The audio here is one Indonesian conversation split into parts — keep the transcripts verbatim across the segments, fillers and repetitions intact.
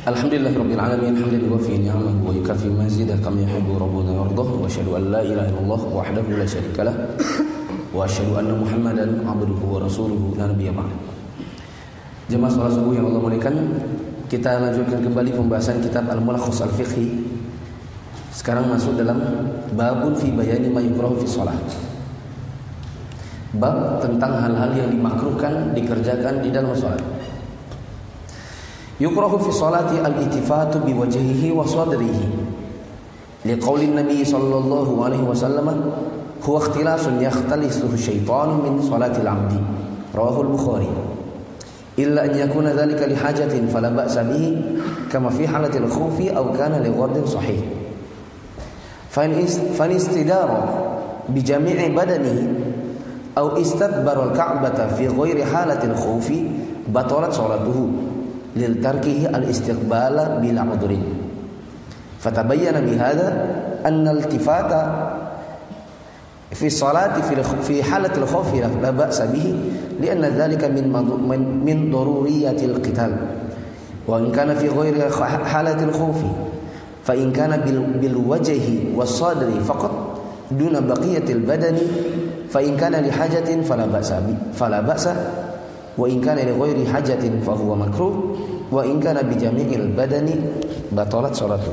Alhamdulillahirabbil alamin hamdan yuwaffi ni'amahu wa yukafi mazidah kama yuhibbu rabbuna warḍah wa asyhadu an la ilaha illallah wahdahu la syarika lah wa asyhadu anna Muhammadan 'abduhu wa rasuluhu la nabiyya ba'd. Jemaah salat subuh yang Allah muliakan, kita lanjutkan kembali pembahasan kitab Al-Mulakhas Al-Fiqhi. Sekarang masuk dalam babun fi bayani ma yukrahu fi shalah. Bab tentang hal-hal yang dimakruhkan dikerjakan di dalam salat. Yukrahu fi sholati al-ittifatu bi wajhihi wa sadrihi liqaulin nabi sallallahu alaihi wasallam huwa ikhtilasun yakhtalisu syaitan min salati al-'abdi rawahu al-Bukhari illa an yakuna dhalika li hajatin fala ba'sa bihi kama fi halati al-khawfi aw kana li ghardin sahih fa in istidara bi jami'i badanihi aw istadbara al-ka'bata fi ghairi halati al-khawfi batalat salatuhu lil tarkihi al-istiqbala bila udhrin. Fatabayyana bihadza anna al-iltifata fi salati fi fi halati al-khawf la ba'sa bihi li'anna dhalika min min daruriyati al-qital wa in kana fi ghairi halati al-khawf fa in kana bil bil wajhi was-sadri faqat duna baqiyati al-badani fa in kana li hajatin fala ba'sa fala ba'sa wa in kana li ghairi hajatin fa huwa makruh wa in kana bi jami'il badani batalat salatuh.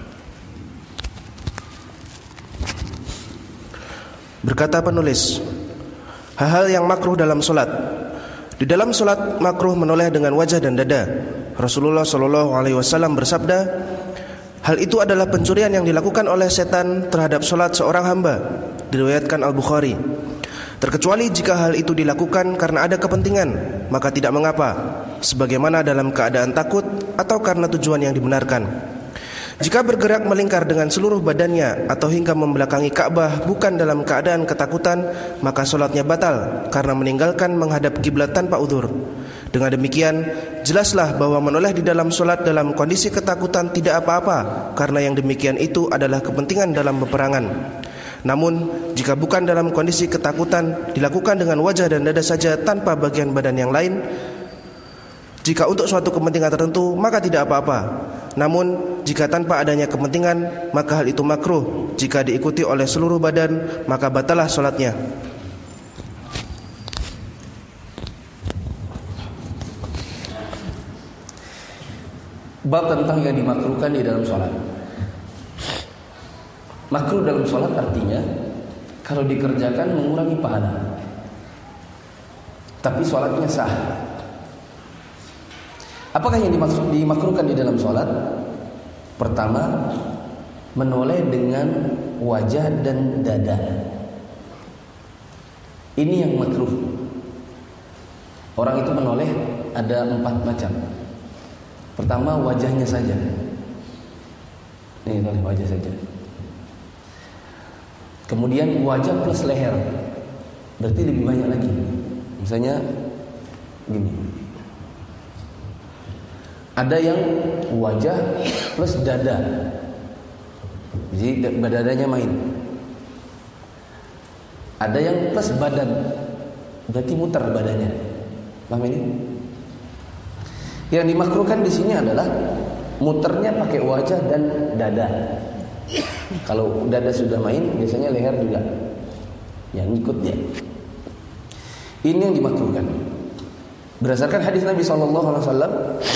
Berkata penulis, hal-hal yang makruh dalam salat. Di dalam salat makruh menoleh dengan wajah dan dada. Rasulullah sallallahu alaihi wasallam bersabda, hal itu adalah pencurian yang dilakukan oleh setan terhadap salat seorang hamba. Diriwayatkan Al-Bukhari. Terkecuali jika hal itu dilakukan karena ada kepentingan, maka tidak mengapa, sebagaimana dalam keadaan takut atau karena tujuan yang dibenarkan. Jika bergerak melingkar dengan seluruh badannya atau hingga membelakangi Ka'bah bukan dalam keadaan ketakutan, maka sholatnya batal karena meninggalkan menghadap kiblat tanpa uzur. Dengan demikian, jelaslah bahwa menoleh di dalam sholat dalam kondisi ketakutan tidak apa-apa, karena yang demikian itu adalah kepentingan dalam peperangan. Namun, jika bukan dalam kondisi ketakutan, dilakukan dengan wajah dan dada saja tanpa bagian badan yang lain, jika untuk suatu kepentingan tertentu, maka tidak apa-apa. Namun, jika tanpa adanya kepentingan, maka hal itu makruh. Jika diikuti oleh seluruh badan, maka batalah sholatnya. Bab tentang yang dimakruhkan di dalam sholat. Makruh dalam sholat artinya kalau dikerjakan mengurangi pahala, tapi sholatnya sah. Apakah yang dimaksud dimakruhkan di dalam sholat? Pertama, menoleh dengan wajah dan dada. Ini yang makruh. Orang itu menoleh ada empat macam. Pertama, wajahnya saja. Ini noleh wajah saja. Kemudian wajah plus leher, berarti lebih banyak lagi. Misalnya gini, ada yang wajah plus dada, jadi dadanya main. Ada yang plus badan, berarti muter badannya. Paham ini? Yang dimakruhkan di sini adalah muternya pakai wajah dan dada. Kalau dada sudah main, biasanya leher juga yang ikut dia. Ini yang dimakruhkan. Berdasarkan hadis Nabi sallallahu alaihi wasallam,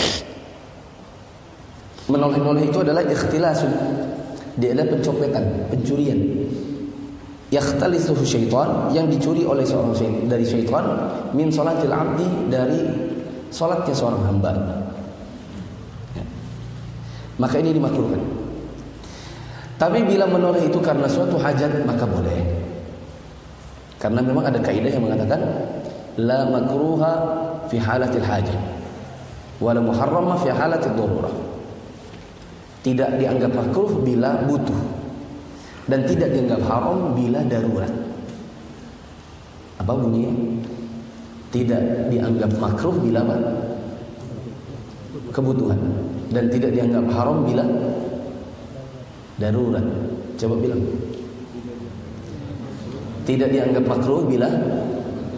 menoleh-noleh itu adalah ikhtilasun. Dia adalah pencopetan, pencurian. Yakhtalisu syaitan, yang dicuri oleh seorang syaitan, dari syaitan min salatil 'abdi, dari salatnya seorang hamba. Ya. Maka ini dimakruhkan. Tapi bila menoleh itu karena suatu hajat, maka boleh. Karena memang ada kaidah yang mengatakan la makruha fi halatil hajat wa la muharrama fi halatil darurah. Tidak dianggap makruh bila butuh, dan tidak dianggap haram bila darurat. Apa bunyinya? Tidak dianggap makruh bila apa? Kebutuhan, dan tidak dianggap haram bila darurat. Coba bilang. Tidak dianggap makruh bila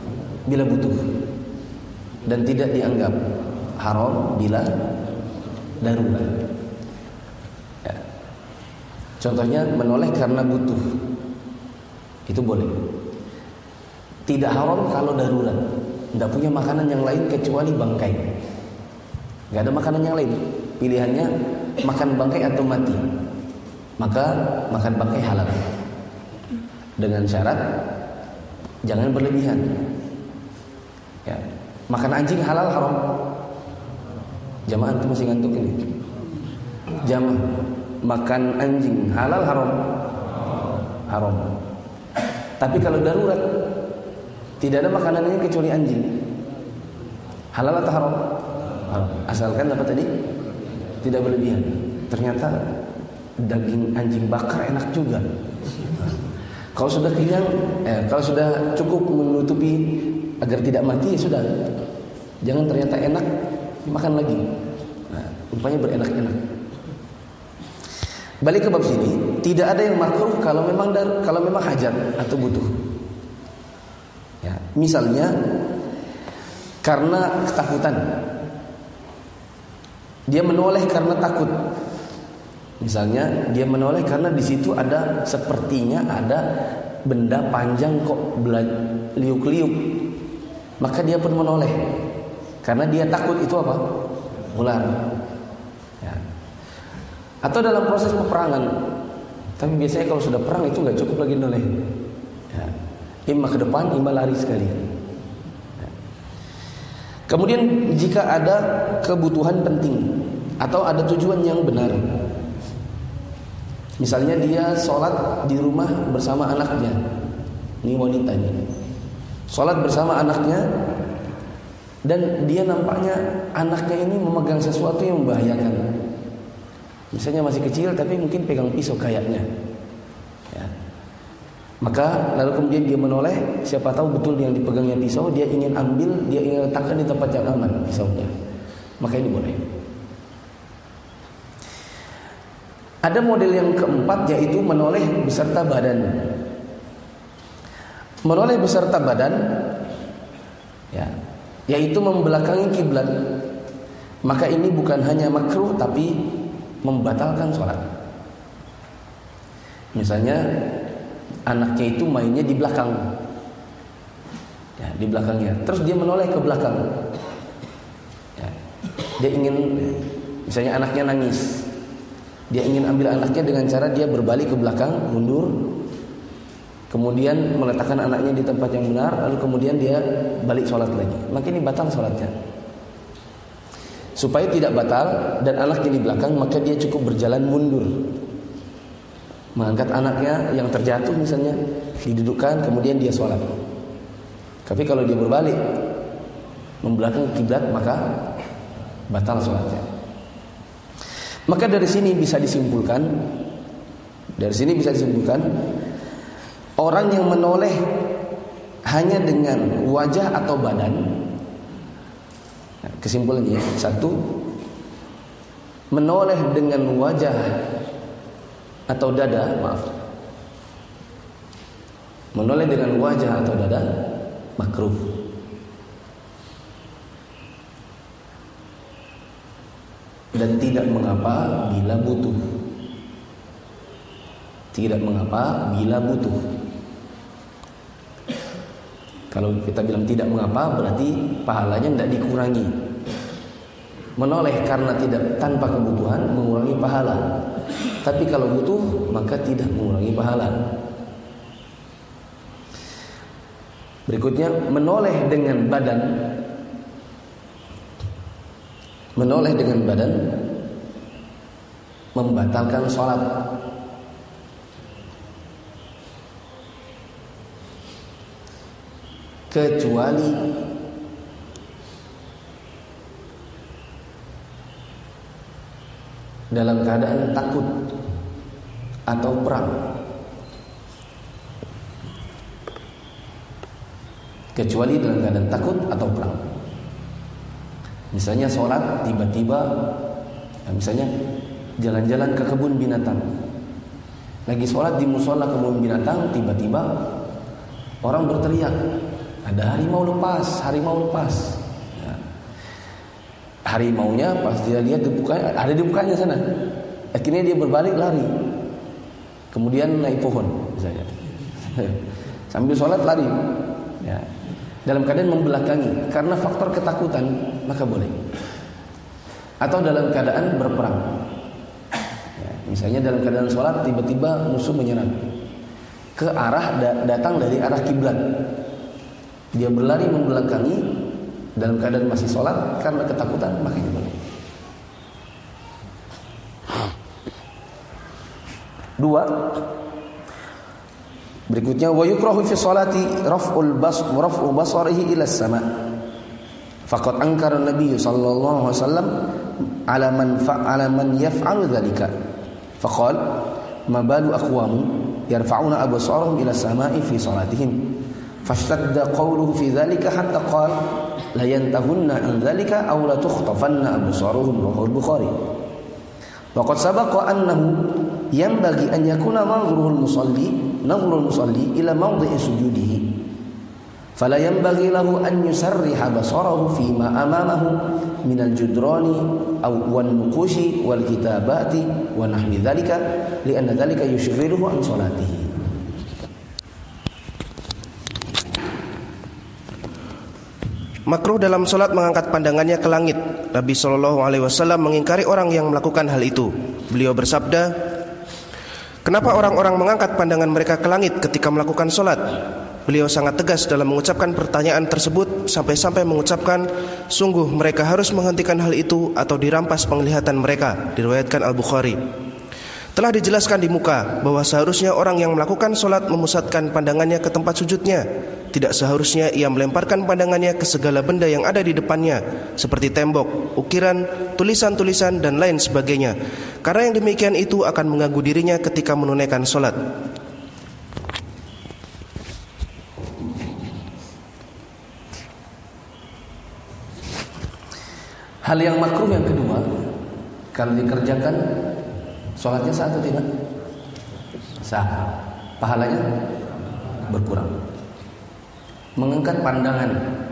bila butuh, dan tidak dianggap haram bila darurat. Ya. Contohnya menoleh karena butuh, itu boleh. Tidak haram kalau darurat, tidak punya makanan yang lain kecuali bangkai. Gak ada makanan yang lain, pilihannya makan bangkai atau mati, maka makan bangkai halal. Dengan syarat jangan berlebihan. Ya. Makan anjing halal haram? Jamaah itu masih ngantuk ini. Jamaah, makan anjing halal haram? Haram. Tapi kalau darurat, tidak ada makanannya kecuali anjing, halal atau haram? Haram. Asalkan apa tadi? Tidak berlebihan. Ternyata daging anjing bakar enak juga. Kalau sudah kenyang, eh, kalau sudah cukup menutupi agar tidak mati, ya sudah. Jangan ternyata enak, makan lagi. Nah, rupanya berenak-enak. Balik ke bab sini, tidak ada yang makruh kalau memang dar, kalau memang hajat atau butuh. Ya, misalnya karena ketakutan, dia menoleh karena takut. Misalnya dia menoleh karena di situ ada sepertinya ada benda panjang kok liuk-liuk, maka dia pun menoleh karena dia takut itu apa? Ular. Ya. Atau dalam proses peperangan, tapi biasanya kalau sudah perang itu nggak cukup lagi noleh. Ya. Imma ke depan, imma lari sekali. Ya. Kemudian jika ada kebutuhan penting atau ada tujuan yang benar, misalnya dia sholat di rumah bersama anaknya, ini wanita ini, sholat bersama anaknya, dan dia nampaknya anaknya ini memegang sesuatu yang membahayakan. Misalnya masih kecil tapi mungkin pegang pisau kayaknya. Ya. Maka lalu kemudian dia menoleh, siapa tahu betul yang dipegangnya pisau, dia ingin ambil, dia ingin letakkan di tempat yang aman pisaunya. Maka ini boleh. Ada model yang keempat, yaitu menoleh beserta badan. Menoleh beserta badan, ya, yaitu membelakangi kiblat. Maka ini bukan hanya makruh, tapi membatalkan sholat. Misalnya anaknya itu mainnya di belakang, ya, di belakangnya. Terus dia menoleh ke belakang. Ya, dia ingin, misalnya anaknya nangis. Dia ingin ambil anaknya dengan cara dia berbalik ke belakang, mundur, kemudian meletakkan anaknya di tempat yang benar, lalu kemudian dia balik sholat lagi. Maka ini batal sholatnya. Supaya tidak batal dan anaknya di belakang, maka dia cukup berjalan mundur, mengangkat anaknya yang terjatuh misalnya, didudukkan, kemudian dia sholat. Tapi kalau dia berbalik membelakang kiblat, maka batal sholatnya. Maka dari sini bisa disimpulkan, dari sini bisa disimpulkan, orang yang menoleh hanya dengan wajah atau badan, kesimpulannya satu, menoleh dengan wajah atau dada, maaf, menoleh dengan wajah atau dada makruh. Dan tidak mengapa bila butuh. Tidak mengapa bila butuh. Kalau kita bilang tidak mengapa, berarti pahalanya tidak dikurangi. Menoleh karena tidak tanpa kebutuhan mengurangi pahala. Tapi kalau butuh, maka tidak mengurangi pahala. Berikutnya, menoleh dengan badan. Menoleh dengan badan membatalkan sholat. Kecuali dalam keadaan takut atau perang. Kecuali dalam keadaan takut atau perang. Misalnya sholat tiba-tiba, ya misalnya jalan-jalan ke kebun binatang, lagi sholat di musola kebun binatang, tiba-tiba orang berteriak, ada harimau lepas, harimau lepas. Ya. harimaunya pas dia lihat di bukanya, ada di bukanya sana. Akhirnya dia berbalik lari. Kemudian naik pohon misalnya. Sambil sholat lari. Ya. Dalam keadaan membelakangi karena faktor ketakutan, maka boleh. Atau dalam keadaan berperang. Ya, misalnya dalam keadaan sholat tiba-tiba musuh menyerang ke arah datang dari arah kiblat. Dia berlari membelakangi dalam keadaan masih sholat karena ketakutan, maka ini boleh. Dua. Berikutnya, wa yukrahu fi sholati raf'ul bas raf'u basarihi ila as-sama'. Faqad ankara an-nabiy sallallahu alaihi wasallam ala man fa'ala man yaf'alu dzalika. Faqala ma balu aqwamu yarfa'una absarahum ila as-sama'i fi sholatihim. Fashtadda qawluhu fi dzalika hatta qala la yantahunna an dzalika aw la tukhtafanna absaruhum, rawahu al-Bukhari. Wa qad sabaqa annahu yanbaghi an yakuna manzurul musalli nazrul musalli ila mawdi'i sujudihi fala yanbaghi lahu an yusarriha basarahu fi ma amamahu min al-judrani aw wan nuqushi wal kitabati wa nahwi dhalika li'anna dhalika yushghiluhu an salatihi. Makruh dalam salat mengangkat pandangannya ke langit. Nabi sallallahu alaihi wasallam mengingkari orang yang melakukan hal itu. Beliau bersabda, "Kenapa orang-orang mengangkat pandangan mereka ke langit ketika melakukan salat?" Beliau sangat tegas dalam mengucapkan pertanyaan tersebut sampai-sampai mengucapkan, "Sungguh mereka harus menghentikan hal itu atau dirampas penglihatan mereka." Diriwayatkan Al-Bukhari. Telah dijelaskan di muka bahwa seharusnya orang yang melakukan salat memusatkan pandangannya ke tempat sujudnya. Tidak seharusnya ia melemparkan pandangannya ke segala benda yang ada di depannya, seperti tembok, ukiran, tulisan-tulisan dan lain sebagainya. Karena yang demikian itu akan mengganggu dirinya ketika menunaikan salat. Hal yang makruh yang kedua, kalau dikerjakan sholatnya sah atau tidak? Sah. Pahalanya berkurang. Mengangkat pandangan,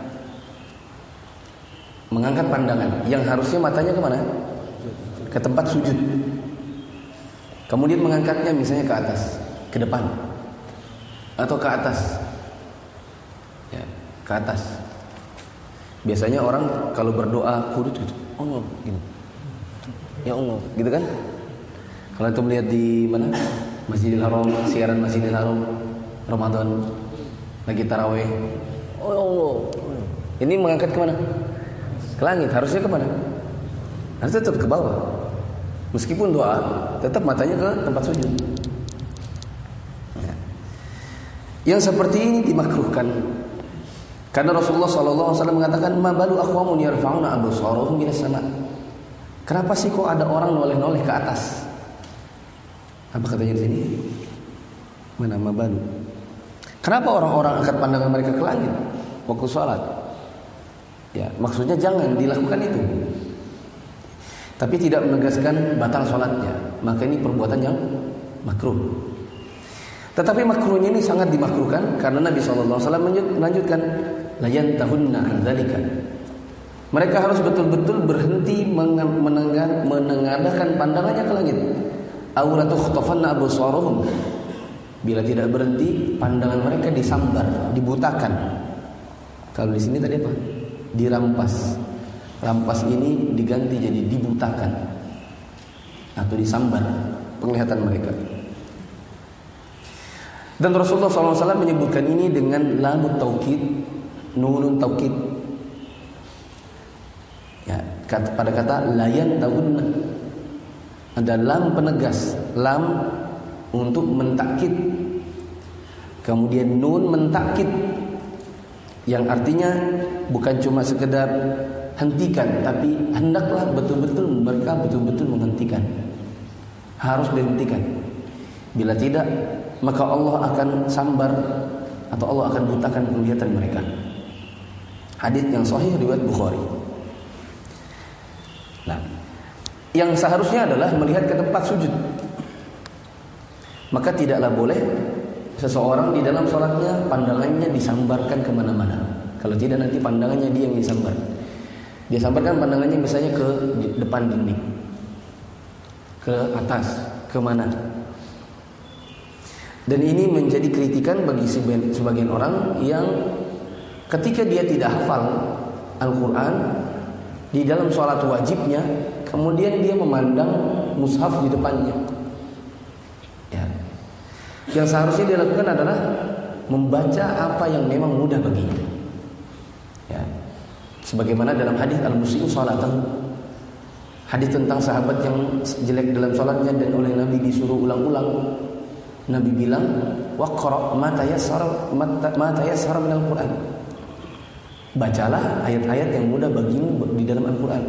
mengangkat pandangan yang harusnya matanya kemana? Ke tempat sujud. Kemudian mengangkatnya misalnya ke atas, ke depan, atau ke atas, ya, ke atas. Biasanya orang kalau berdoa kudut gitu, Allah, gini, ya Allah, gitu kan? Kalau itu melihat di mana? Masjidil Haram, siaran Masjidil Haram, Ramadan, lagi taraweh, oh Allah, ini mengangkat kemana? Ke langit, harusnya kemana? Harus tetap ke bawah. Meskipun doa, tetap matanya ke tempat sujud. Ya. Yang seperti ini dimakruhkan, karena Rasulullah Sallallahu Alaihi Wasallam mengatakan, "Ma balu aqwamun yarfa'una absarahum ila sama'." Kenapa sih kok ada orang noleh-noleh ke atas? Apa katanya di sini? Mana ma balu? Kenapa orang-orang angkat pandangan mereka ke langit waktu sholat? Ya, maksudnya jangan dilakukan itu. Tapi tidak menegaskan batal sholatnya. Maka ini perbuatan yang makruh. Tetapi makruhnya ini sangat dimakruhkan karena Nabi shallallahu alaihi wasallam melanjutkan, la yantahunna an dzalika. Mereka harus betul-betul berhenti menengadahkan pandangannya ke langit. Aw la tukhtafanna absaruhum. Bila tidak berhenti, pandangan mereka disambar, dibutakan. Kalau di sini tadi apa? Dirampas. Rampas ini diganti jadi dibutakan atau disambar penglihatan mereka. Dan Rasulullah shallallahu alaihi wasallam menyebutkan ini dengan lamut taukid, nunun taukid. Ya, pada kata layan tahunna ada lam penegas, lam untuk mentakkid, kemudian nun mentakkid, yang artinya bukan cuma sekedar hentikan, tapi hendaklah betul-betul mereka betul-betul menghentikan, harus dihentikan. Bila tidak, maka Allah akan sambar atau Allah akan butakan penglihatan mereka. Hadits yang sahih riwayat Bukhari. Nah, yang seharusnya adalah melihat ke tempat sujud. Maka tidaklah boleh seseorang di dalam sholatnya pandangannya disambarkan kemana-mana. Kalau tidak nanti pandangannya dia yang disambar. Dia sambarkan pandangannya misalnya ke depan dinding, ke atas, ke mana. Dan ini menjadi kritikan bagi sebagian orang yang ketika dia tidak hafal Al-Quran di dalam sholat wajibnya, kemudian dia memandang mushaf di depannya. Ya. Yang seharusnya dia lakukan adalah membaca apa yang memang mudah baginya. Ya. Sebagaimana dalam hadis al-musii'u sholatahu, hadis tentang sahabat yang jelek dalam sholatnya dan oleh Nabi disuruh ulang-ulang. Nabi bilang, waqra' ma tayassara ma tayassara minal Qur'an. Bacalah ayat-ayat yang mudah bagimu di dalam Al-Quran.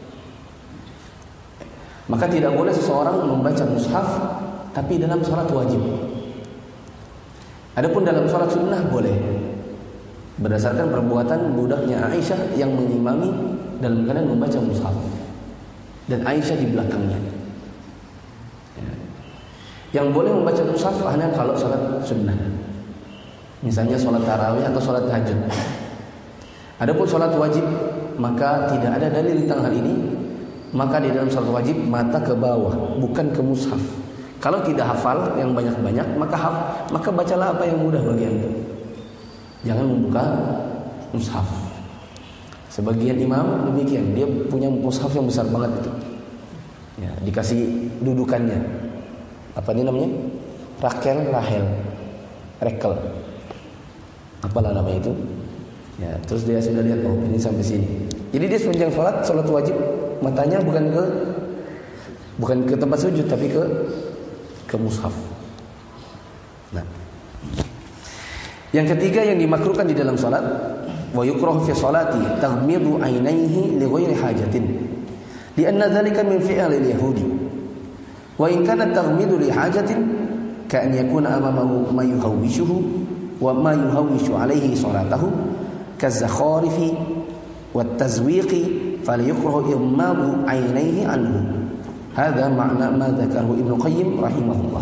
Maka tidak boleh seseorang membaca mushaf tapi dalam sholat wajib. Adapun dalam sholat sunnah boleh, berdasarkan perbuatan budaknya Aisyah yang mengimami dalam keadaan membaca mushaf, dan Aisyah di belakangnya. Ya. Yang boleh membaca mushaf hanya kalau sholat sunnah, misalnya sholat tarawih atau sholat tahajud. Adapun sholat wajib, maka tidak ada dalil tentang hal ini. Maka di dalam sholat wajib mata ke bawah, bukan ke mushaf. Kalau tidak hafal yang banyak-banyak, maka haf, maka bacalah apa yang mudah bagi anda. Jangan membuka mushaf. Sebagian imam demikian, dia punya mushaf yang besar banget itu. Ya, dikasih dudukannya. Apa ini namanya? Rakel, Rahel, Rekel. Apalah namanya itu? Ya, terus dia sudah lihat, oh ini sampai sini. Jadi dia sepanjang sholat, sholat wajib, matanya bukan ke bukan ke tempat sujud, tapi ke ke mushaf. Nah, yang ketiga yang dimakruhkan di dalam sholat, wa yukrahu fi sholati taghmidu ainaihi li ghairi hajatin, li anna dzalika min fi'lil yahudi. Wa in kana taghmidu li hajatin ka an yakuna amamahu ma yuhawwishuhu wa ma yuhawwishu alaihi salatahu kazakharifi wat tazwiqi falyukrahu ighmadu ainaihi anhu. Hadza makna ma dzakarahu Ibnu Qayyim rahimahullah.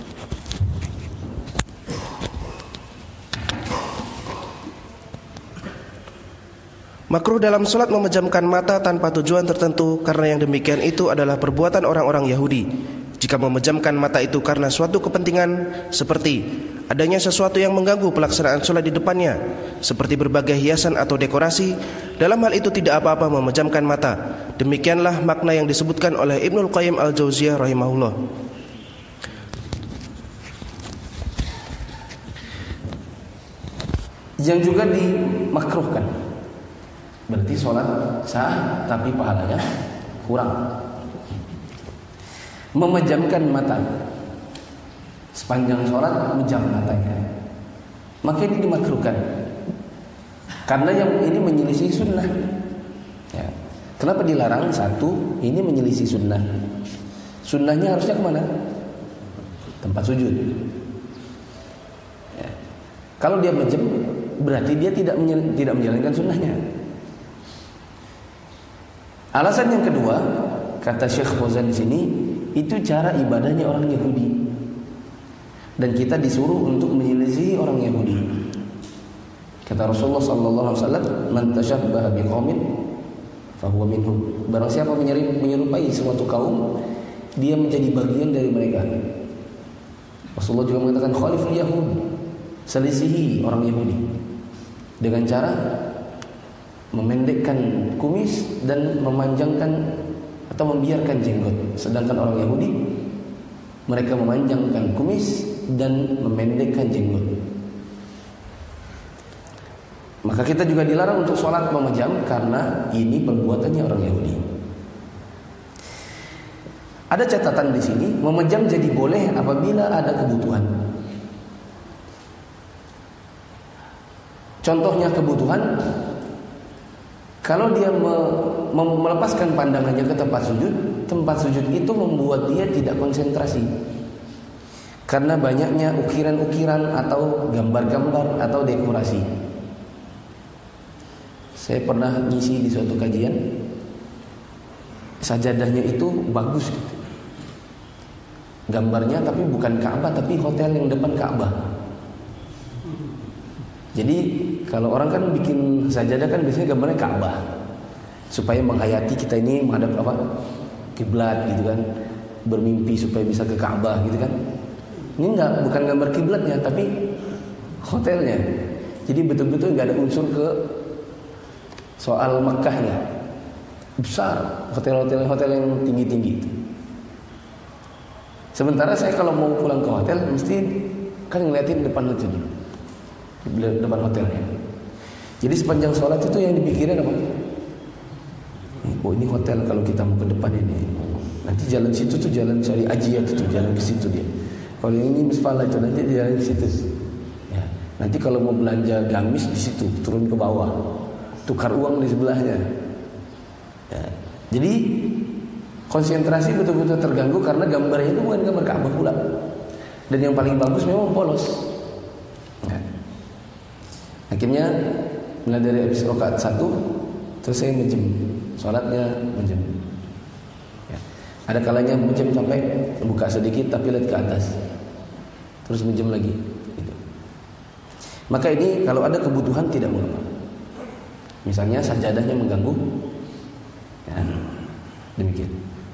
Makruh dalam sholat memejamkan mata tanpa tujuan tertentu, karena yang demikian itu adalah perbuatan orang-orang Yahudi. Jika memejamkan mata itu karena suatu kepentingan, seperti adanya sesuatu yang mengganggu pelaksanaan sholat di depannya, seperti berbagai hiasan atau dekorasi, dalam hal itu tidak apa-apa memejamkan mata. Demikianlah makna yang disebutkan oleh Ibnul Qayyim al-Jauziyah rahimahullah. Yang juga dimakruhkan, berarti sholat sah tapi pahalanya kurang. Memejamkan mata, sepanjang sholat memejam matanya, maka ini dimakruhkan, karena yang ini menyelisih sunnah. Ya. Kenapa dilarang? Satu, ini menyelisih sunnah. Sunnahnya harusnya kemana? Tempat sujud. Ya. Kalau dia mejam, berarti dia tidak menyel, tidak menjalankan sunnahnya. Alasan yang kedua, kata Syekh Fauzan di sini, itu cara ibadahnya orang Yahudi, dan kita disuruh untuk menyelisihi orang Yahudi. Kata Rasulullah sallallahu alaihi wasallam, "Man tashabbaha biqaumin fahuwa minhum." Barang siapa menyerupai suatu kaum, dia menjadi bagian dari mereka. Rasulullah juga mengatakan, "Khaliful Yahud." Selisihi orang Yahudi dengan cara memendekkan kumis dan memanjangkan atau membiarkan jenggot. Sedangkan orang Yahudi, mereka memanjangkan kumis dan memendekkan jenggot. Maka kita juga dilarang untuk sholat memejam, karena ini perbuatannya orang Yahudi. Ada catatan di sini, memejam jadi boleh apabila ada kebutuhan. Contohnya kebutuhan, kalau dia me, me, melepaskan pandangannya ke tempat sujud, tempat sujud itu membuat dia tidak konsentrasi, karena banyaknya ukiran-ukiran atau gambar-gambar atau dekorasi. Saya pernah ngisi di suatu kajian, sajadahnya itu bagus gitu. Gambarnya tapi bukan Ka'bah, tapi hotel yang depan Ka'bah. Jadi kalau orang kan bikin sajadah kan biasanya gambarnya Ka'bah. supaya menghayati kita ini menghadap apa? Kiblat gitu kan. Bermimpi supaya bisa ke Ka'bah gitu kan. Ini enggak, bukan gambar kiblatnya, tapi hotelnya. Jadi betul-betul enggak ada unsur ke soal Makkahnya. Besar hotel-hotel hotel yang tinggi-tinggi itu. Sementara saya kalau mau pulang ke hotel mesti kan ngeliatin depan itu dulu, depan hotelnya. Jadi sepanjang sholat itu yang dipikirin apa? Oh ini hotel kalau kita mau ke depan ini. Nanti jalan situ tuh jalan cari Ajiyat itu, jalan ke situ dia. Kalau yang ini Misfala itu nanti jalan ke situ. Ya. Nanti kalau mau belanja gamis di situ, turun ke bawah, tukar uang di sebelahnya. Ya. Jadi konsentrasi betul-betul terganggu karena gambarnya itu bukan gambar Ka'bah pula. Dan yang paling bagus memang polos. Ya. Akhirnya mulai dari habis rakaat satu terus saya menjem, sholatnya menjem. Ya. Ada kalanya menjem sampai buka sedikit tapi lihat ke atas, terus menjem lagi. Gitu. Maka ini kalau ada kebutuhan tidak mengapa. Misalnya sajadahnya mengganggu, ya, demikian.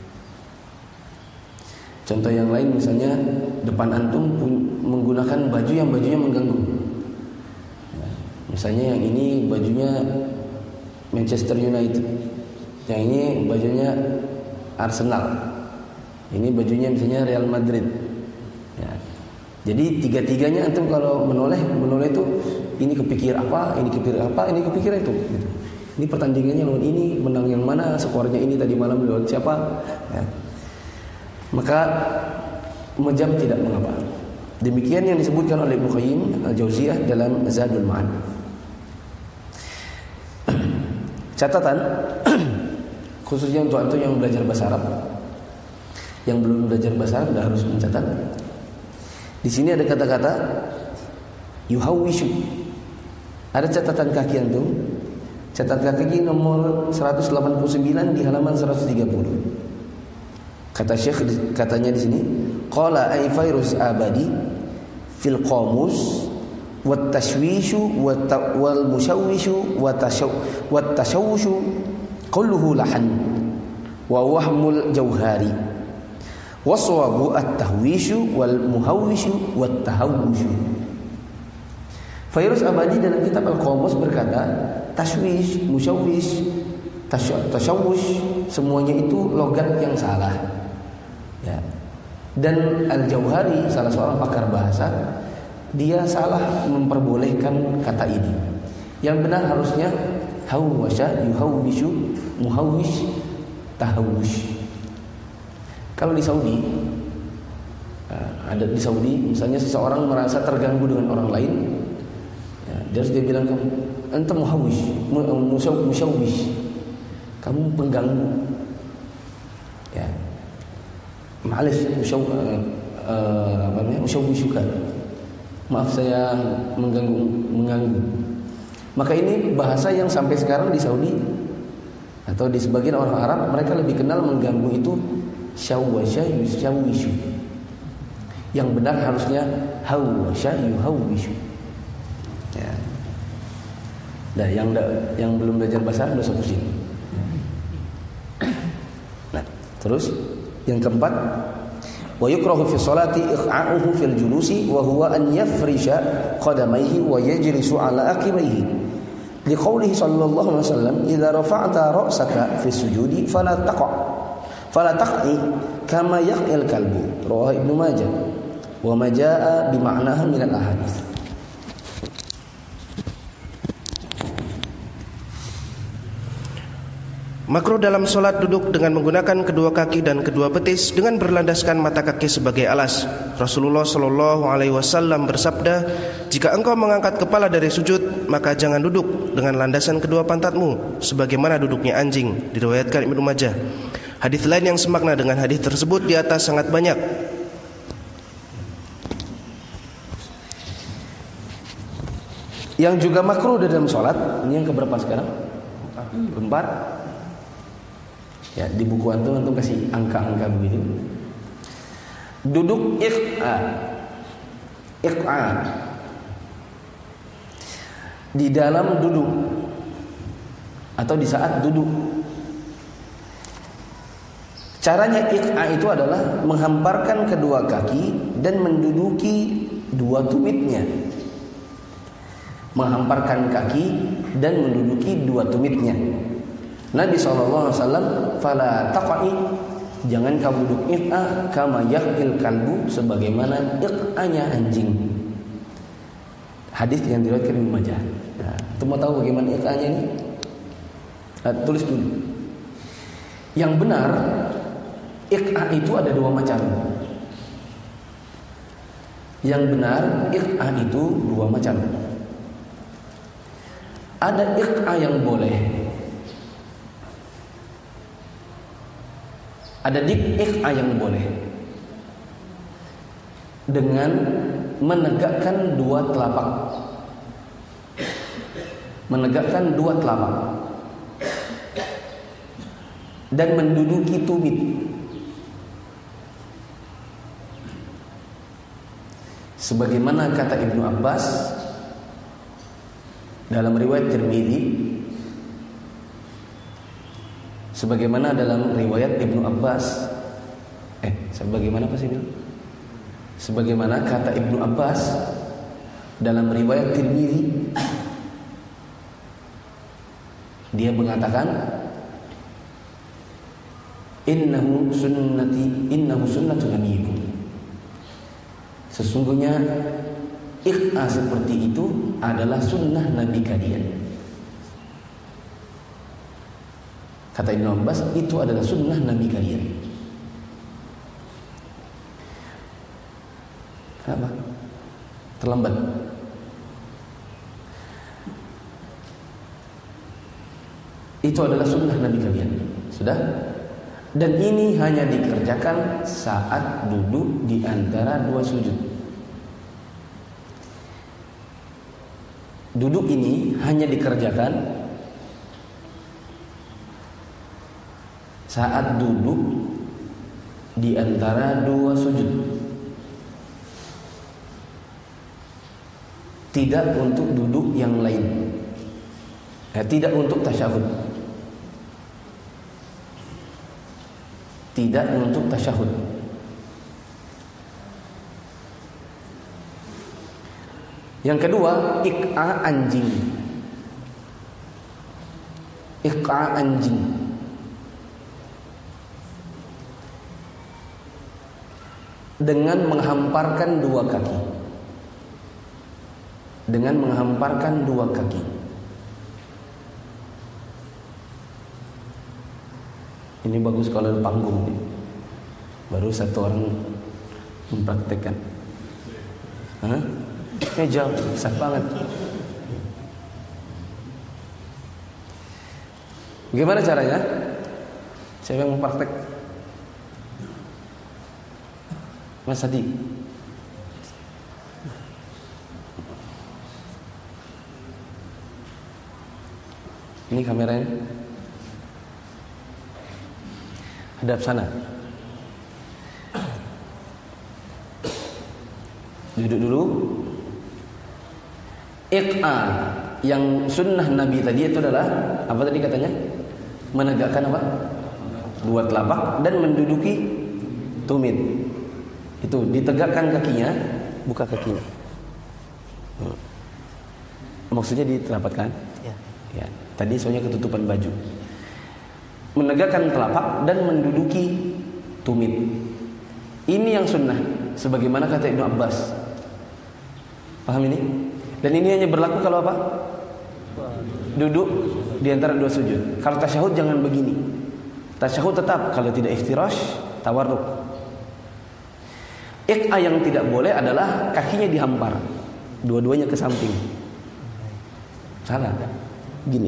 Contoh yang lain misalnya depan antum menggunakan baju yang bajunya mengganggu. Ya, misalnya yang ini bajunya Manchester United, yang ini bajunya Arsenal, ini bajunya misalnya Real Madrid. Ya. Jadi tiga-tiganya antum kalau menoleh, menoleh itu ini kepikir apa, ini kepikir apa, ini kepikir itu. Gitu. Ini pertandingannya lawan ini, menang yang mana, skornya ini tadi malam lawan siapa. Ya. Maka menjam tidak mengapa. Demikian yang disebutkan oleh Ibnu Qayyim Al-Jauziyah dalam Zadul Ma'ad. Catatan khususnya untuk antum yang belajar bahasa Arab, yang belum belajar bahasa Arab sudah harus mencatat. Di sini ada kata-kata yuhawwishu. Ada catatan kaki antum. Catatan kaki nomor seratus delapan puluh sembilan di halaman seratus tiga puluh. Kata Syekh katanya di sini, qala ay Fairuz Abadi fil qamus wat tashwishu wal mushawwishu wat tashawwushu kulluhu lahan wa wahmul jauhari waswabu at-tahwishu wal muhawwishu wat tahawwushu. Fairuz Abadi dalam kitab Al-Qamus berkata, tashwish, mushawwish, tashawwush semuanya itu logat yang salah. Ya. Dan Al-Jauhari salah seorang pakar bahasa, dia salah memperbolehkan kata ini. Yang benar harusnya hawwasha, yuhawwishu, muhawwish, tahawwush. Kalau di Saudi, ada di Saudi misalnya seseorang merasa terganggu dengan orang lain, ya, dia harus dia bilang kamu anta muhawwish, mushawwish, kamu pengganggu. Ya. Ma'alish musyaw uh, apa namanya musyawwishuka. Maaf saya mengganggu mengganggu. Maka ini bahasa yang sampai sekarang di Saudi atau di sebagian orang Arab mereka lebih kenal mengganggu itu syawwasha yusyawwishu. Yang benar harusnya hawwasha yuhawwishu. Ya. Nah, yang yang belum belajar bahasa Arab sudah pusing. Nah, terus yang keempat, wa yukrahu fi sholati iq'a'uhu fil julusi wa huwa an yafrisha qadamayhi wa yajlisu ala aqibaihi. Liqaulihi sallallahu alaihi wasallam, "Idza rafa'ta ra'saka fi sujudi fala taqa' fala taq'i kama yaq'il kalbu." Rawahu Ibnu Majah wa ma jaa'a bi ma'naha min al-ahadits. Makruh dalam solat duduk dengan menggunakan kedua kaki dan kedua betis dengan berlandaskan mata kaki sebagai alas. Rasulullah Shallallahu Alaihi Wasallam bersabda, jika engkau mengangkat kepala dari sujud, maka jangan duduk dengan landasan kedua pantatmu, sebagaimana duduknya anjing. Diriwayatkan Ibnu Majah. Hadis lain yang semakna dengan hadis tersebut di atas sangat banyak. Yang juga makruh dalam solat, ini yang keberapa sekarang? Keempat. Ya, di buku antum antum kasih angka-angka begitu. Duduk iq'a. Iq'a. Di dalam duduk atau di saat duduk. Caranya iq'a itu adalah menghamparkan kedua kaki dan menduduki dua tumitnya. Menghamparkan kaki dan menduduki dua tumitnya. Nabi shallallahu alaihi wasallam, fala taqa'i, jangan kamu duduk iq'a kama yaqil kalbu, sebagaimana iq'anya anjing. Hadis yang diriwayatkan Ibnu Majah. Nah, itu mau tahu bagaimana iq'anya ini? Nah, tulis dulu. Yang benar, iq'a itu ada dua macam. Yang benar, iq'a itu dua macam. Ada iq'a yang boleh, ada iq'a yang boleh dengan menegakkan dua telapak, menegakkan dua telapak dan menduduki tumit. Sebagaimana kata Ibnu Abbas dalam riwayat Tirmidzi, sebagaimana dalam riwayat Ibnu Abbas, eh, sebagaimana apa sih bilang? Sebagaimana kata Ibnu Abbas dalam riwayat Tirmidzi, dia mengatakan, innahu sunnati, innahu sunnatu nabiyikum. Sesungguhnya iq'a seperti itu adalah sunnah Nabi kalian. Kata Ibnu Abbas, itu adalah sunnah Nabi kalian. Kenapa? Terlambat. Itu adalah sunnah Nabi kalian. Sudah? Dan ini hanya dikerjakan saat duduk di antara dua sujud. Duduk ini hanya dikerjakan saat duduk di antara dua sujud. Tidak untuk duduk yang lain. Ya, tidak untuk tasyahud. Tidak untuk tasyahud. Yang kedua, iq'a anjing. Iq'a anjing. Dengan menghamparkan dua kaki. Dengan menghamparkan dua kaki. Ini bagus kalau ada panggung nih. Baru satu orang mempraktekkan. Hah? Eh jauh, besar banget. Bagaimana caranya? Siapa yang mempraktek? Mas Hadi. Ini kameranya. Hadap sana. Duduk dulu. Iq'a yang sunnah Nabi tadi itu adalah apa tadi katanya? Menegakkan apa? Dua telapak dan menduduki tumit. Itu ditegakkan kakinya, buka kakinya. Hmm. Maksudnya diterapatkan? Ya. Ya. Tadi soalnya ketutupan baju. Menegakkan telapak dan menduduki tumit. Ini yang sunnah, sebagaimana kata Ibnu Abbas. Paham ini? Dan ini hanya berlaku kalau apa? Duduk di antara dua sujud. Kalau tasyahud jangan begini. Tasyahud tetap, kalau tidak iftirash, tawarruk. Iq'a yang tidak boleh adalah kakinya dihampar, dua-duanya ke samping. Salah, gini.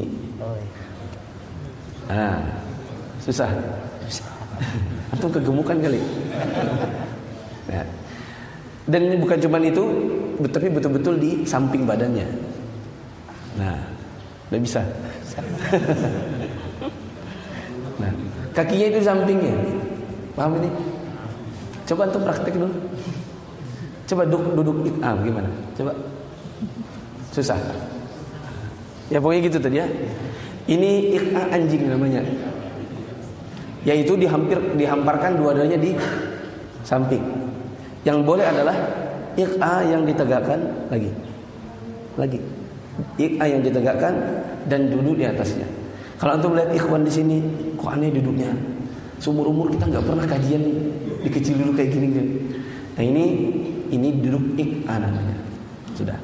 Nah, susah. Antum kegemukan kali. Nah. Dan ini bukan cuma itu, tapi betul-betul di samping badannya. Nah, udah bisa. Nah, kakinya itu sampingnya. Paham ini? Coba antum praktek dulu. Coba duduk duduk iq'a gimana? Coba. Susah. Ya pokoknya gitu tadi ya. Ini iq'a anjing namanya. yaitu dihampir dihamparkan dua-duanya di samping. Yang boleh adalah iqa yang ditegakkan lagi. Lagi. Iqa yang ditegakkan dan duduk di atasnya. Kalau antum lihat ikhwan di sini, kok aneh duduknya. Seumur umur kita nggak pernah kajian di kecil dulu kayak gini kan. Nah ini ini duduk iqa namanya. Sudah.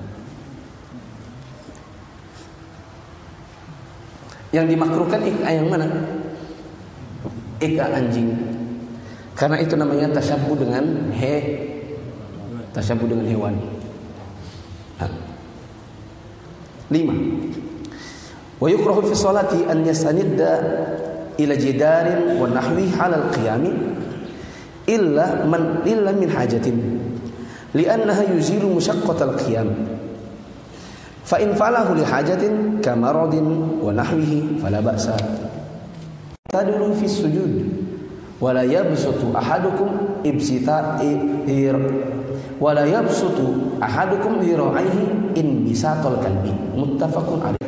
Yang dimakruhkan iqa yang mana? Iqa anjing. Karena itu namanya tasyabbuh dengan he tasyabbuh dengan hewan. Nah. Lima. Wa yukrahu fi sholati an yastanidda ila jidarin wa nahwi halal qiyami illa man illa min hajatin li'annaha yuzilu mushaqqatal qiyam fa in fa'alahu li hajatin kamaradin wa nahwihi fala ba'sa tadulu fi sujud wa la yabsutu ahadukum ibsita ir wa la yabsutu ahadukum dhira'aihi in bisatal kalbi muttafaqun alaih.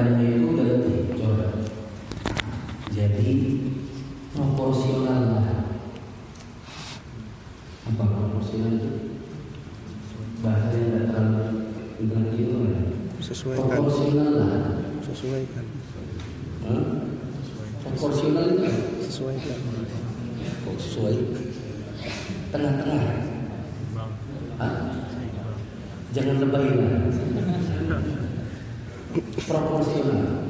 Jadi proporsional lah. Apa proporsional itu? Bahasa yang tidak terlalu dengan itu lah. Sesuaikan. Proporsional lah. Sesuaikan. Hmm? Proporsional itu? Sesuaikan. Oh, sesuai. Tengah-tengah. Hah? Jangan lebay lah. Proporsional.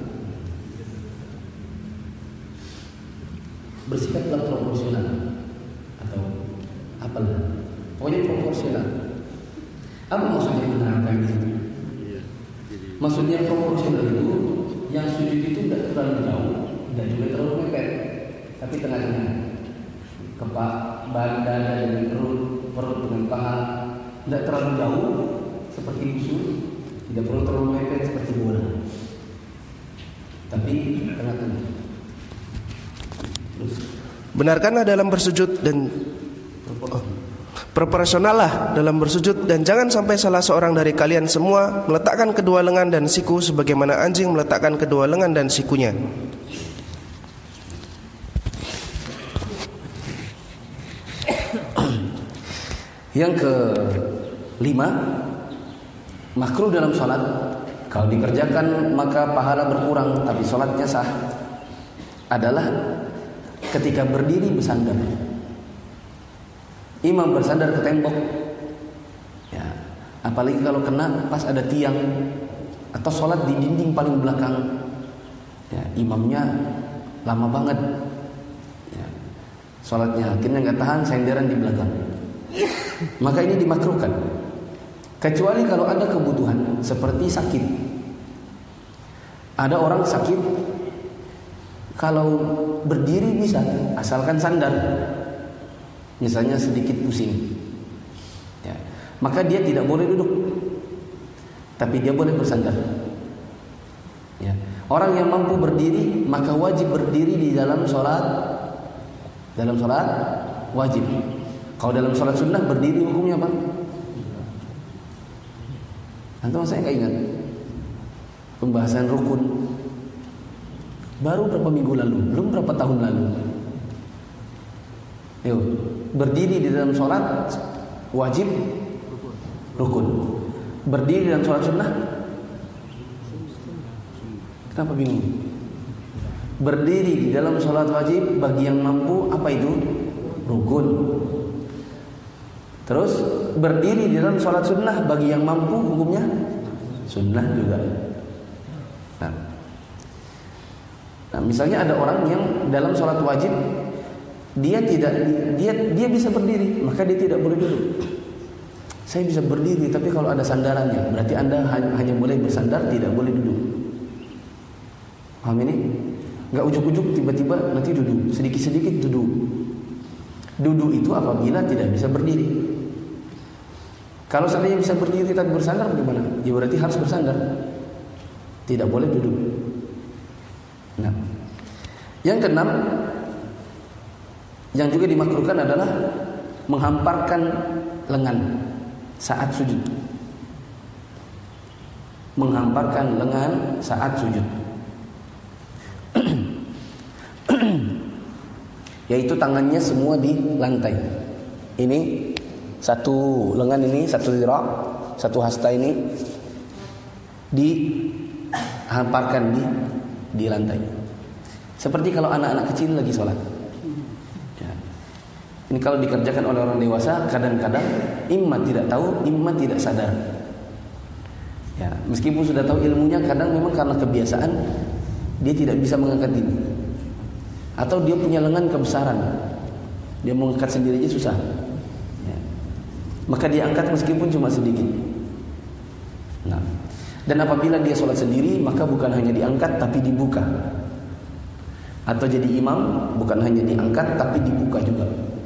Bersikaplah proporsional atau apalah, pokoknya proporsional. Apa maksudnya menerangkan itu? Maksudnya proporsional itu yang sujud itu tidak terlalu jauh, tidak juga terlalu mepet, tapi tengah-tengah. Kepala, badan dengan perut, perut dengan paha, tidak terlalu jauh seperti usul, tidak perlu terlalu mepet seperti bola, tapi tengah-tengah. Benarkanlah dalam bersujud dan oh, proporsionallah dalam bersujud dan jangan sampai salah seorang dari kalian semua meletakkan kedua lengan dan siku sebagaimana anjing meletakkan kedua lengan dan sikunya. Yang kelima, makruh dalam sholat. Kalau dikerjakan maka pahala berkurang tapi sholatnya sah. Adalah ketika berdiri bersandar. Imam bersandar ke tembok. Ya, apalagi kalau kena pas ada tiang atau sholat di dinding paling belakang. Ya, imamnya lama banget. Ya, sholatnya akhirnya nggak tahan, senderan di belakang. Maka ini dimakruhkan. Kecuali kalau ada kebutuhan seperti sakit. Ada orang sakit, kalau berdiri bisa, asalkan sandar. Misalnya sedikit pusing, ya, maka dia tidak boleh duduk, tapi dia boleh bersandar. Ya. Orang yang mampu berdiri, maka wajib berdiri di dalam sholat. Dalam sholat wajib. Kalau dalam sholat sunnah berdiri hukumnya apa? Antum saya nggak ingat pembahasan rukun. Baru berapa minggu lalu, belum berapa tahun lalu. Yuk, berdiri di dalam sholat wajib rukun. Berdiri dalam sholat sunnah, kenapa bingung? Berdiri di dalam sholat wajib bagi yang mampu apa itu? Rukun. Terus berdiri di dalam sholat sunnah bagi yang mampu hukumnya sunnah juga. Nah, Nah, misalnya ada orang yang dalam sholat wajib dia tidak dia dia bisa berdiri, maka dia tidak boleh duduk. Saya bisa berdiri, tapi kalau ada sandarannya, berarti Anda hanya boleh bersandar, tidak boleh duduk. Paham ini? Enggak ujuk-ujuk tiba-tiba nanti duduk, sedikit-sedikit duduk. Duduk itu apabila tidak bisa berdiri. Kalau seandainya bisa berdiri tapi bersandar bagaimana? Ya berarti harus bersandar. Tidak boleh duduk. Nah, yang keenam, yang juga dimakruhkan adalah menghamparkan lengan saat sujud. Menghamparkan lengan saat sujud. yaitu tangannya semua di lantai. Ini satu lengan ini, satu zira', satu hasta ini dihamparkan di di lantai. Seperti kalau anak-anak kecil lagi sholat. Ya. Ini kalau dikerjakan oleh orang dewasa, kadang-kadang imma tidak tahu, imma tidak sadar. Ya, meskipun sudah tahu ilmunya, kadang memang karena kebiasaan dia tidak bisa mengangkat ini. Atau dia punya lengan kebesaran, dia mau angkat sendiri aja susah. Ya. Maka dia angkat meskipun cuma sedikit. Nah, dan apabila dia sholat sendiri, maka bukan hanya diangkat tapi dibuka. Atau jadi imam, bukan hanya diangkat tapi dibuka juga.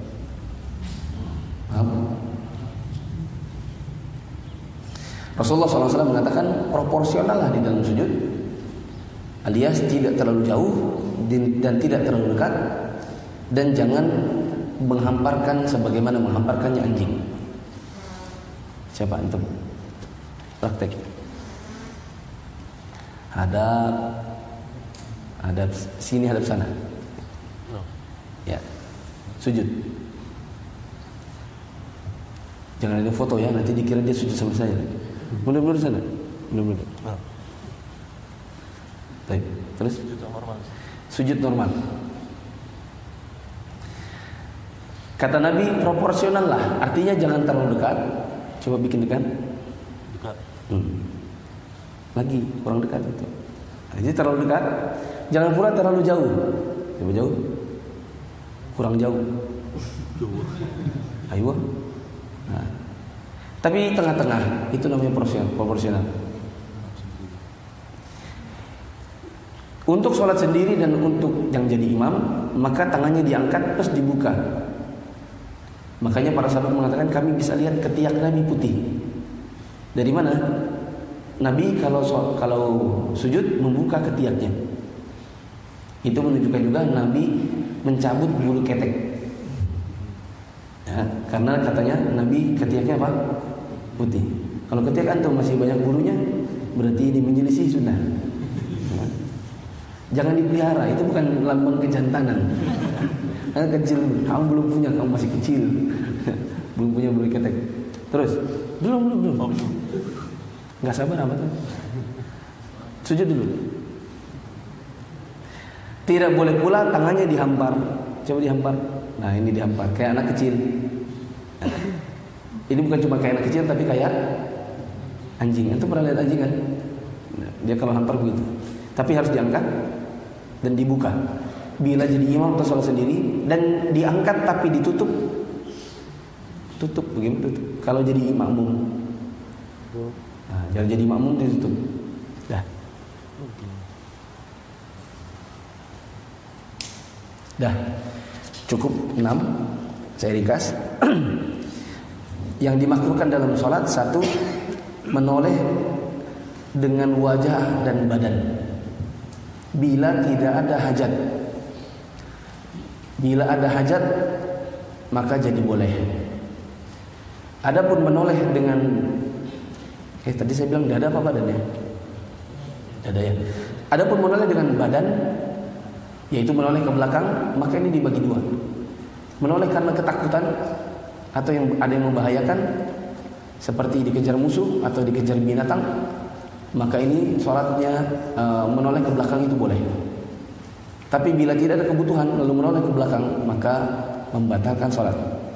Paham? Rasulullah shallallahu alaihi wasallam mengatakan proporsionallah di dalam sujud, alias tidak terlalu jauh dan tidak terlalu dekat, dan jangan menghamparkan sebagaimana menghamparkannya anjing. Siapa antum? Praktek. Hadap, hadap sini, hadap sana. Ya, sujud. Jangan ada foto ya, nanti dikira dia sujud sama saya. Mundur-mundur sana. Mundur-mundur. Nah. Baik. Terus sujud normal. Sujud normal. Kata Nabi proporsional lah. Artinya jangan terlalu dekat. Coba bikin dekat. Dekat. Hmm. Lagi kurang dekat itu. Jadi terlalu dekat. Jangan pula terlalu jauh. Coba jauh. Kurang jauh. Jauh. Ayo. Nah. Tapi tengah-tengah, itu namanya proporsional. Untuk sholat sendiri dan untuk yang jadi imam, maka tangannya diangkat terus dibuka. Makanya para sahabat mengatakan kami bisa lihat ketiak Nabi putih. Dari mana? Nabi kalau kalau sujud membuka ketiaknya. Itu menunjukkan juga Nabi mencabut bulu ketek. Ya, karena katanya Nabi ketiaknya apa? Putih. Kalau ketiak antum masih banyak bulunya, berarti ini menyelisih sunnah. Ya. Jangan dipelihara, itu bukan lambang kejantanan. Karena kecil, kamu belum punya, kamu masih kecil, belum punya bulu ketek. Terus, belum belum belum. Nggak sabar apa tuh? Sujud dulu. Tidak boleh pula tangannya dihampar. Coba dihampar. Nah ini dihampar kayak anak kecil. Ini bukan cuma kayak anak kecil tapi kayak anjing. Itu pernah lihat anjing kan? Dia kalau hampar begitu. Tapi harus diangkat dan dibuka. Bila jadi imam atau sholat sendiri dan diangkat tapi ditutup, tutup bagaimana tutup? Kalau jadi makmum, nah, jangan jadi makmum ditutup. Dah. Dah. Cukup enam. Saya ringkas. Yang dimakruhkan dalam sholat, satu, menoleh dengan wajah dan badan bila tidak ada hajat. Bila ada hajat, maka jadi boleh. Adapun menoleh dengan Eh tadi saya bilang dada apa badannya? Dada ya. Adapun menoleh dengan badan, yaitu menoleh ke belakang, maka ini dibagi dua. Menoleh karena ketakutan atau yang ada yang membahayakan, seperti dikejar musuh atau dikejar binatang, maka ini sholatnya e, menoleh ke belakang itu boleh. Tapi bila tidak ada kebutuhan lalu menoleh ke belakang, maka membatalkan sholat.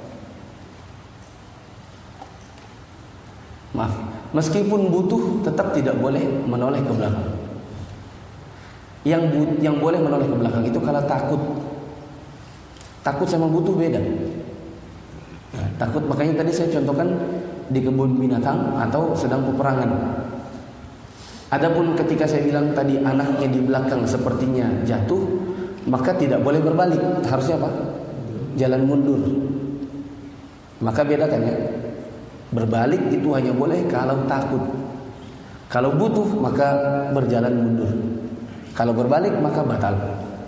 Maaf, meskipun butuh tetap tidak boleh menoleh ke belakang. Yang bu- yang boleh menoleh ke belakang itu kalau takut. Takut sama butuh beda. Nah, takut, makanya tadi saya contohkan di kebun binatang atau sedang peperangan. Adapun ketika saya bilang tadi anaknya di belakang sepertinya jatuh, maka tidak boleh berbalik. Harusnya apa? Jalan mundur. Maka bedakan ya. Berbalik itu hanya boleh kalau takut. Kalau butuh maka berjalan mundur. Kalau berbalik maka batal.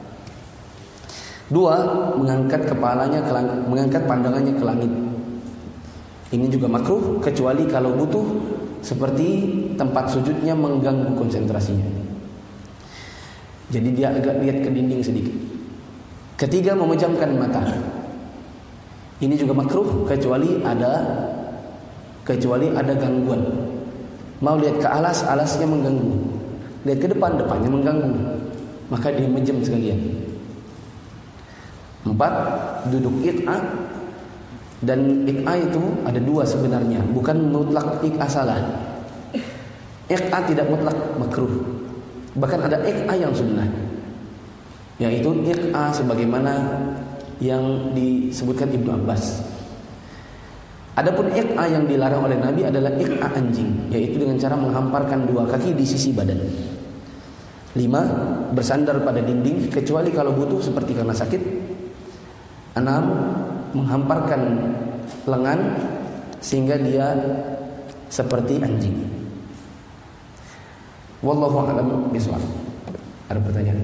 Dua, mengangkat kepalanya ke langit, mengangkat pandangannya ke langit. Ini juga makruh kecuali kalau butuh, seperti tempat sujudnya mengganggu konsentrasinya. Jadi dia agak lihat ke dinding sedikit. Ketiga, memejamkan mata. Ini juga makruh kecuali ada kecuali ada gangguan. Mau lihat ke alas, alasnya mengganggu. Lihat ke depan, depannya mengganggu. Maka dia mejam sekalian. Empat, duduk iq'a. Dan iq'a itu ada dua sebenarnya, bukan mutlak iq'a salah. Iq'a tidak mutlak makruh. Bahkan ada iq'a yang sunnah, yaitu iq'a sebagaimana yang disebutkan Ibnu Abbas. Adapun iq'a yang dilarang oleh Nabi adalah iq'a anjing, yaitu dengan cara menghamparkan dua kaki di sisi badan. Lima, bersandar pada dinding kecuali kalau butuh seperti karena sakit. Enam, menghamparkan lengan sehingga dia seperti anjing. Wallahu a'lam bishawab. Ada pertanyaan?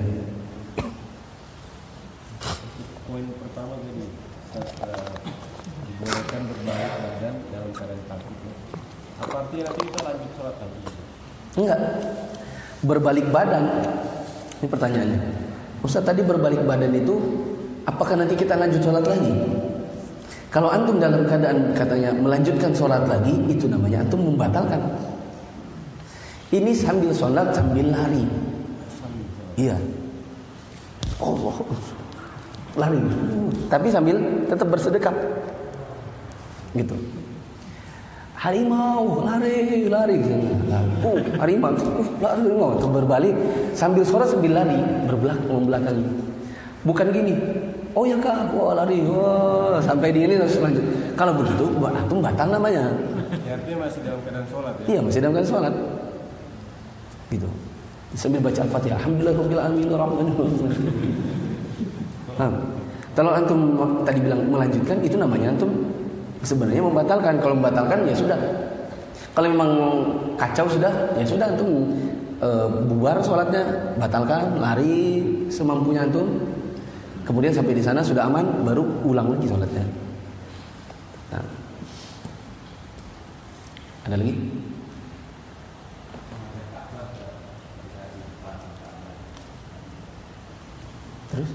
Poin pertama gini, dibolehkan berbalik badan dalam keadaan takut. Apa artinya nanti kita lanjut sholat lagi? Enggak. Berbalik badan. Ini pertanyaannya. Ustaz, tadi berbalik badan itu apakah nanti kita lanjut sholat lagi? Kalau antum dalam keadaan katanya melanjutkan sholat lagi, itu namanya antum membatalkan. Ini sambil sholat sambil lari. Iya. Allah, lari. Tapi sambil tetap bersedekap. Gitu. Harimau lari lari. Oh, harimau lari mau berbalik sambil sholat sambil lari berbelakang membelakangi. Bukan gini. Oh ya kak, wah lari, wah sampai di ini harus lanjut. Kalau begitu, buat antum batal namanya. Ya, artinya masih dalam keadaan sholat ya? Iya, masih dalam keadaan sholat. Gitu. Sambil baca Al-Fatihah. Alhamdulillahirabbil alamin arrahmanir rahim. Nah, kalau antum tadi bilang melanjutkan, itu namanya antum sebenarnya membatalkan. Kalau membatalkan ya sudah. Kalau memang kacau sudah, ya sudah antum e, bubar sholatnya, batalkan, lari semampunya antum. Kemudian sampai di sana sudah aman, baru ulang lagi sholatnya. Nah. Ada lagi? Terus?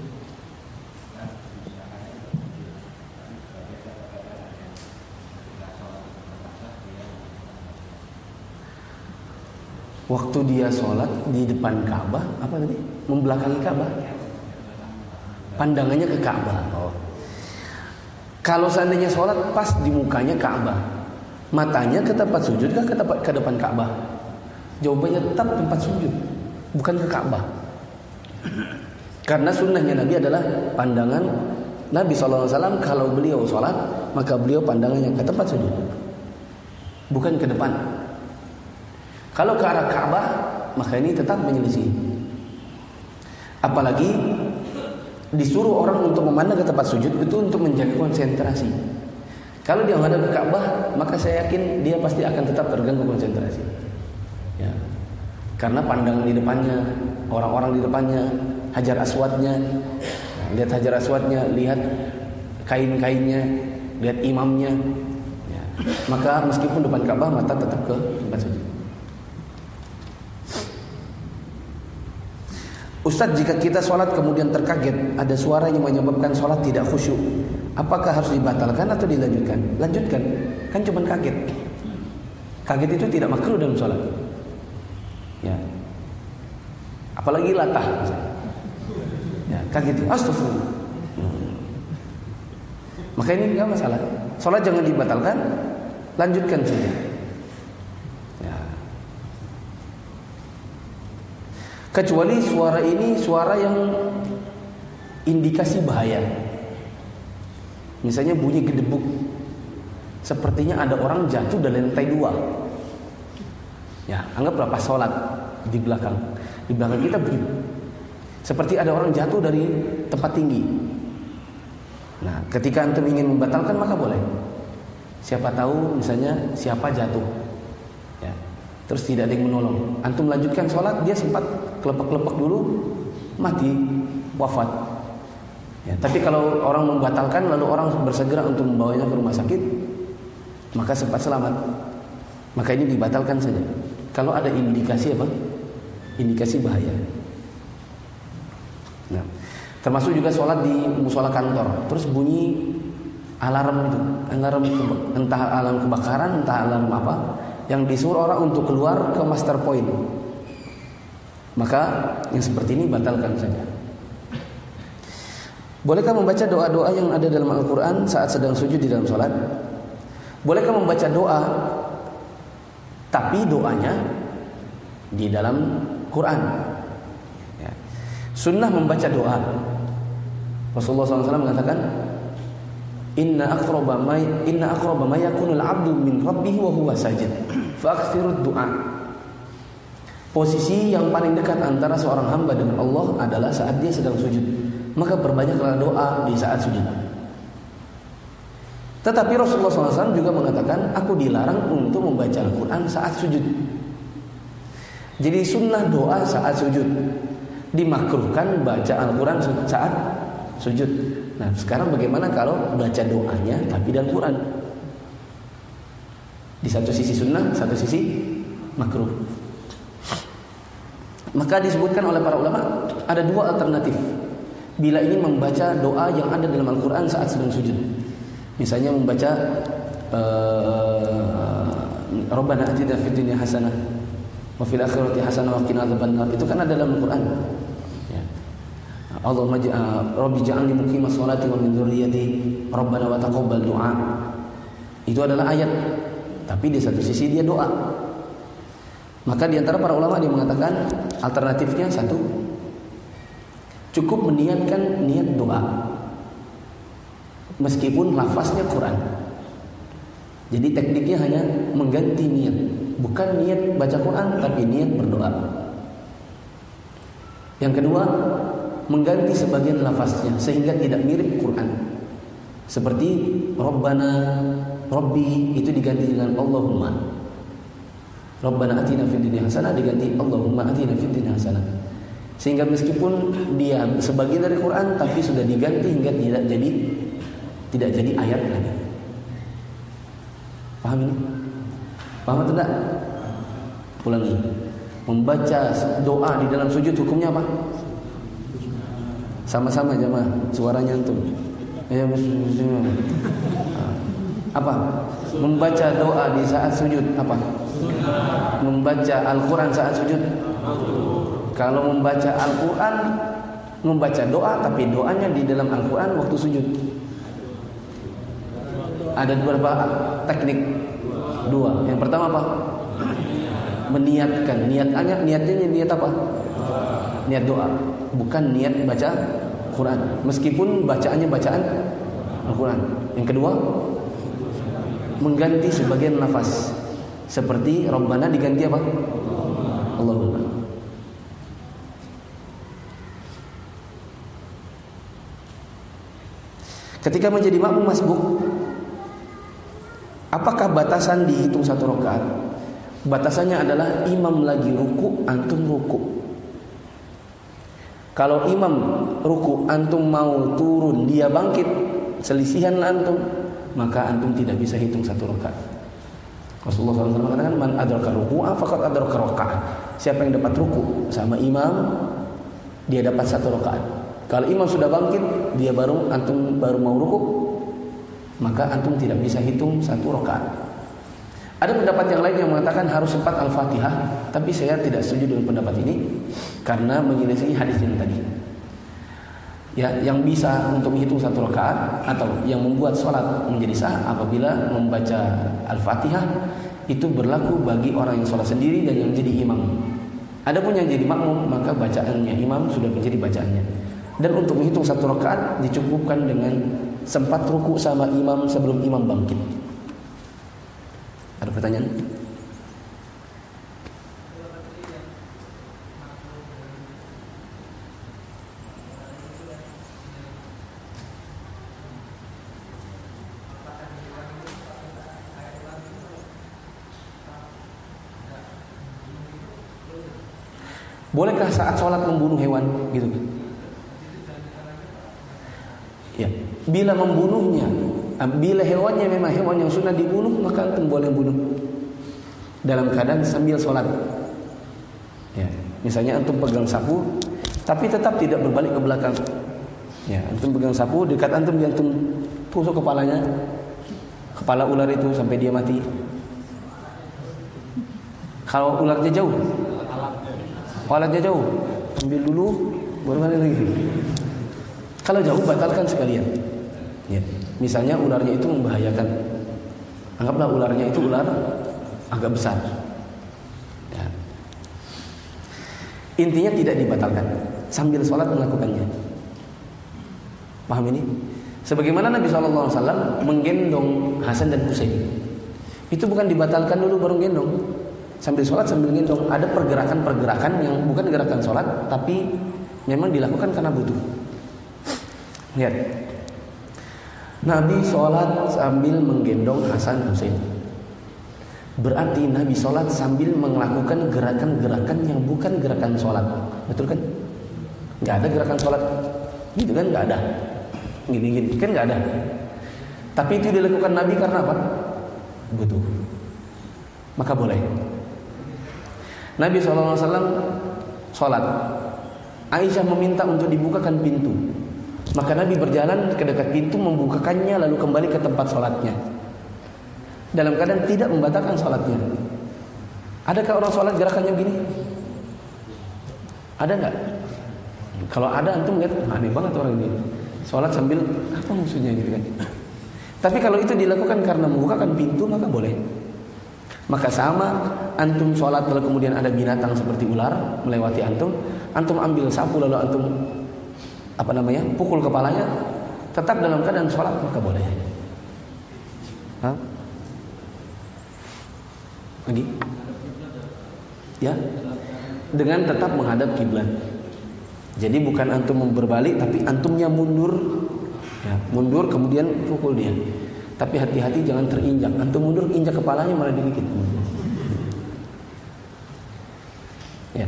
Waktu dia sholat di depan Ka'bah, apa tadi? Membelakangi Ka'bah. Pandangannya ke Ka'bah. Oh. Kalau seandainya sholat pas di mukanya Ka'bah, matanya ke tempat sujud kah ke tempat ke depan Ka'bah? Jawabannya tetap tempat sujud, bukan ke Ka'bah. Karena sunnahnya Nabi adalah pandangan Nabi shallallahu alaihi wasallam kalau beliau sholat, maka beliau pandangannya ke tempat sujud, bukan ke depan. Kalau ke arah Ka'bah, maka ini tetap menyelisih. Apalagi disuruh orang untuk memandang ke tempat sujud itu untuk menjaga konsentrasi. Kalau dia menghadap ke Ka'bah, maka saya yakin dia pasti akan tetap terganggu konsentrasi. Ya. Karena pandangan di depannya, orang-orang di depannya, Hajar Aswadnya, lihat Hajar Aswadnya, lihat kain-kainnya, lihat imamnya. Ya. Maka meskipun depan Ka'bah, mata tetap ke tempat sujud. Ustaz, jika kita sholat kemudian terkaget, ada suara yang menyebabkan sholat tidak khusyuk, apakah harus dibatalkan atau dilanjutkan? Lanjutkan, kan cuma kaget. Kaget itu tidak makruh dalam sholat. Ya. Apalagi latah. Ya, kaget itu, astagfirullah. Maka ini enggak masalah. Sholat jangan dibatalkan, lanjutkan saja. Kecuali suara ini suara yang indikasi bahaya. Misalnya bunyi gedebuk, sepertinya ada orang jatuh dari lantai dua. Ya, anggaplah pas sholat di belakang, di belakang kita bunyi, seperti ada orang jatuh dari tempat tinggi. Nah, ketika antum ingin membatalkan maka boleh. Siapa tahu misalnya siapa jatuh, ya, terus tidak ada yang menolong. Antum lanjutkan sholat, dia sempat kelepek-kelepek dulu, mati, wafat. Ya, tapi kalau orang membatalkan lalu orang bersegera untuk membawanya ke rumah sakit, maka sempat selamat. Maka ini dibatalkan saja. Kalau ada indikasi apa? Indikasi bahaya. Nah, Termasuk juga sholat di musola kantor, terus bunyi alarm itu, alarm entah alarm kebakaran, entah alarm apa, yang disuruh orang untuk keluar ke master point. Maka yang seperti ini batalkan saja. Bolehkah membaca doa-doa yang ada dalam Al-Quran saat sedang sujud di dalam sholat? Bolehkah membaca doa, tapi doanya di dalam Quran? Ya. Sunnah membaca doa. Rasulullah shallallahu alaihi wasallam mengatakan, Inna aqraba ma inna aqraba ma yakunul 'abdu min rabbih wa huwa sajid. Fa'aktsirud du'a. Posisi yang paling dekat antara seorang hamba dengan Allah adalah saat dia sedang sujud. Maka perbanyaklah doa di saat sujud. Tetapi Rasulullah shallallahu alaihi wasallam juga mengatakan, aku dilarang untuk membaca Al-Quran saat sujud. Jadi sunnah doa saat sujud, dimakruhkan baca Al-Quran saat sujud. Nah, sekarang bagaimana kalau baca doanya tapi dalam Quran? Di satu sisi sunnah, satu sisi makruh. Maka disebutkan oleh para ulama ada dua alternatif bila ingin membaca doa yang ada dalam Al-Quran saat sedang sujud. Misalnya membaca uh, Rabbana atina fid dunya hasanah wa fil akhirati hasanah wa qina adzabannar. Itu kan ada dalam Al-Quran. Ya. Allahumma Rabbi ja'alni muqimas sholati wa min dzurriyyati Rabbana wa taqabbal du'a. Itu adalah ayat, tapi di satu sisi dia doa. Maka di antara para ulama dia mengatakan alternatifnya satu, cukup meniatkan niat doa meskipun lafaznya Quran. Jadi tekniknya hanya mengganti niat, bukan niat baca Quran tapi niat berdoa. Yang kedua, mengganti sebagian lafaznya sehingga tidak mirip Quran. Seperti Rabbana, Rabbi itu diganti dengan Allahumma. Rabbana atina fid dunya hasanah diganti Allahumma atina fid dunya hasanah. Sehingga meskipun dia sebagian dari Quran tapi sudah diganti hingga tidak jadi tidak jadi ayat lagi. Paham ini? Paham atau tidak? Ulangi. Membaca doa di dalam sujud hukumnya apa? Sama-sama jemaah, suaranya antum. Ya, apa? Membaca doa di saat sujud apa? Membaca Al-Quran saat sujud. Kalau membaca Al-Quran, membaca doa tapi doanya di dalam Al-Quran waktu sujud. Ada beberapa teknik. Dua. Yang pertama apa? Meniatkan. Niatnya niatnya niat apa? Niat doa, bukan niat baca Quran. Meskipun bacaannya bacaan Al-Quran. Yang kedua, mengganti sebagian nafas. Seperti Rabbana diganti apa? Allahumma. Ketika menjadi makmum masbuk, apakah batasan dihitung satu rakaat? Batasannya adalah imam lagi ruku, antum ruku. Kalau imam ruku, antum mau turun, dia bangkit, selisihan antum, maka antum tidak bisa hitung satu rakaat. Rasulullah shallallahu alaihi wasallam mengatakan, man adraka ruku'a faqad adraka raka'ah. Siapa yang dapat ruku sama imam, dia dapat satu rakaat. Kalau imam sudah bangkit, dia baru antum baru mau ruku, maka antum tidak bisa hitung satu rakaat. Ada pendapat yang lain yang mengatakan harus sempat Al-Fatihah, tapi saya tidak setuju dengan pendapat ini karena menyelisih hadis yang tadi. Ya, yang bisa untuk menghitung satu rakaat atau yang membuat sholat menjadi sah apabila membaca Al-Fatihah itu berlaku bagi orang yang sholat sendiri dan yang jadi imam. Adapun yang jadi makmum, maka bacaannya imam sudah menjadi bacaannya. Dan untuk menghitung satu rakaat dicukupkan dengan sempat ruku sama imam sebelum imam bangkit. Ada pertanyaan? Bolehkah saat sholat membunuh hewan? Gitu. Ya, bila membunuhnya, bila hewannya memang hewan yang sunnah dibunuh, maka antum boleh bunuh dalam keadaan sambil sholat. Ya, misalnya antum pegang sapu, tapi tetap tidak berbalik ke belakang. Ya, antum pegang sapu, dekat antum dia antum tusuk kepalanya, kepala ular itu sampai dia mati. Kalau ularnya jauh, alatnya jauh, ambil dulu, baru balik lagi. Kalau jauh batalkan sekalian. Ya, misalnya ularnya itu membahayakan, anggaplah ularnya itu ular agak besar. Ya. Intinya tidak dibatalkan, sambil sholat melakukannya. Paham ini? Sebagaimana Nabi shallallahu alaihi wasallam menggendong Hasan dan Husain, itu bukan dibatalkan dulu baru gendong. Sambil sholat sambil gendong. Ada pergerakan-pergerakan yang bukan gerakan sholat, tapi memang dilakukan karena butuh. Lihat, Nabi sholat sambil menggendong Hasan Husain. Berarti Nabi sholat sambil melakukan gerakan-gerakan yang bukan gerakan sholat. Betul kan? Gak ada gerakan sholat gitu kan? Gak ada. Gini-gini kan gak ada. Tapi itu dilakukan Nabi karena apa? Butuh. Maka boleh. Nabi shallallahu alaihi wasallam sholat. Aisyah meminta untuk dibukakan pintu. Maka Nabi berjalan ke dekat pintu, membukakannya, lalu kembali ke tempat sholatnya. Dalam keadaan tidak membatalkan sholatnya. Adakah orang sholat gerakannya begini? Ada nggak? Kalau ada, antum lihat aneh banget orang ini. Sholat sambil apa maksudnya gitu kan? Tapi kalau itu dilakukan karena membukakan pintu, maka boleh. Maka sama, antum sholat lalu kemudian ada binatang seperti ular melewati antum, antum ambil sapu lalu antum apa namanya pukul kepalanya, tetap dalam keadaan sholat, maka boleh. Hah? Lagi? Ya, dengan tetap menghadap kiblat. Jadi bukan antum berbalik, tapi antumnya mundur, ya, mundur kemudian pukul dia. Tapi hati-hati jangan terinjak. Antum mundur, injak kepalanya malah dikit. Ya.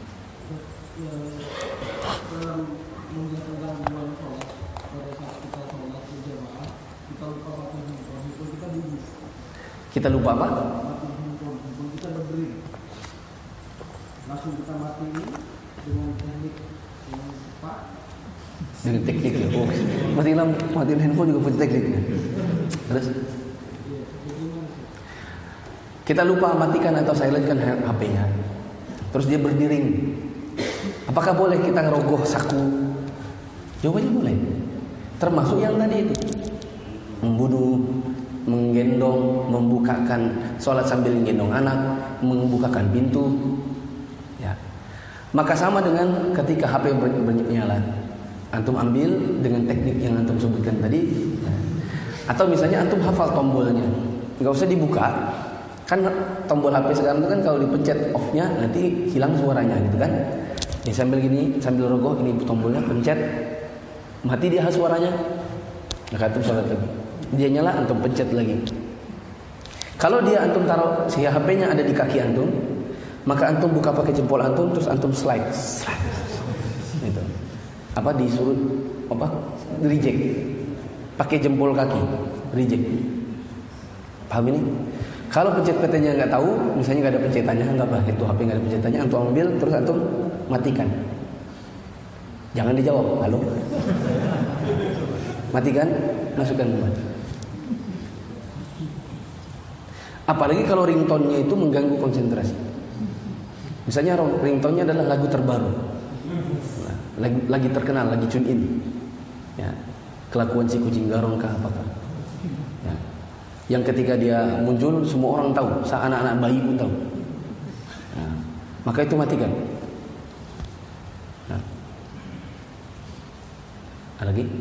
Kita lupa apa? Kita berdiri. Langsung kita matiin dengan teknik yang cepat. Dengan teknik ya. Oh, matiin matiin handphone juga punya tekniknya. Terus kita lupa matikan atau silentkan H P-nya. Terus dia berdiri. Apakah boleh kita ngerogoh saku? Jawabannya boleh. Termasuk yang tadi itu. Membunuh, menggendong, membukakan, sholat sambil menggendong anak, membukakan pintu. Ya. Maka sama dengan ketika H P bernyala. Antum ambil dengan teknik yang antum sebutkan tadi. Atau misalnya antum hafal tombolnya, nggak usah dibuka. Kan tombol H P sekarang itu kan kalau dipencet off-nya nanti hilang suaranya gitu kan. Ya sambil gini, sambil rogoh ini tombolnya pencet, mati dia suaranya. Maka antum sholat lagi. Dia nyala, antum pencet lagi. Kalau dia antum taruh si H P-nya ada di kaki antum, maka antum buka pakai jempol antum, terus antum slide, slide. Gitu. Apa disuruh apa? Reject. Pakai jempol kaki, reject. Paham ini? Kalau pencet P T-nya nggak tahu, misalnya nggak ada pencetannya, nggak apa, itu H P nggak ada pencetannya, antum ambil terus antum matikan. Jangan dijawab, halo. Matikan, masukkan kembali. Apalagi kalau ringtone-nya itu mengganggu konsentrasi. Misalnya ringtone-nya adalah lagu terbaru, nah, lagi, lagi terkenal, lagi tune in. Ya. Kelakuan si kucing garong kah apakah? Ya. Yang ketika dia muncul semua orang tahu, anak-anak bayi pun tahu. Ya. Maka itu matikan. Nah. Ada lagi?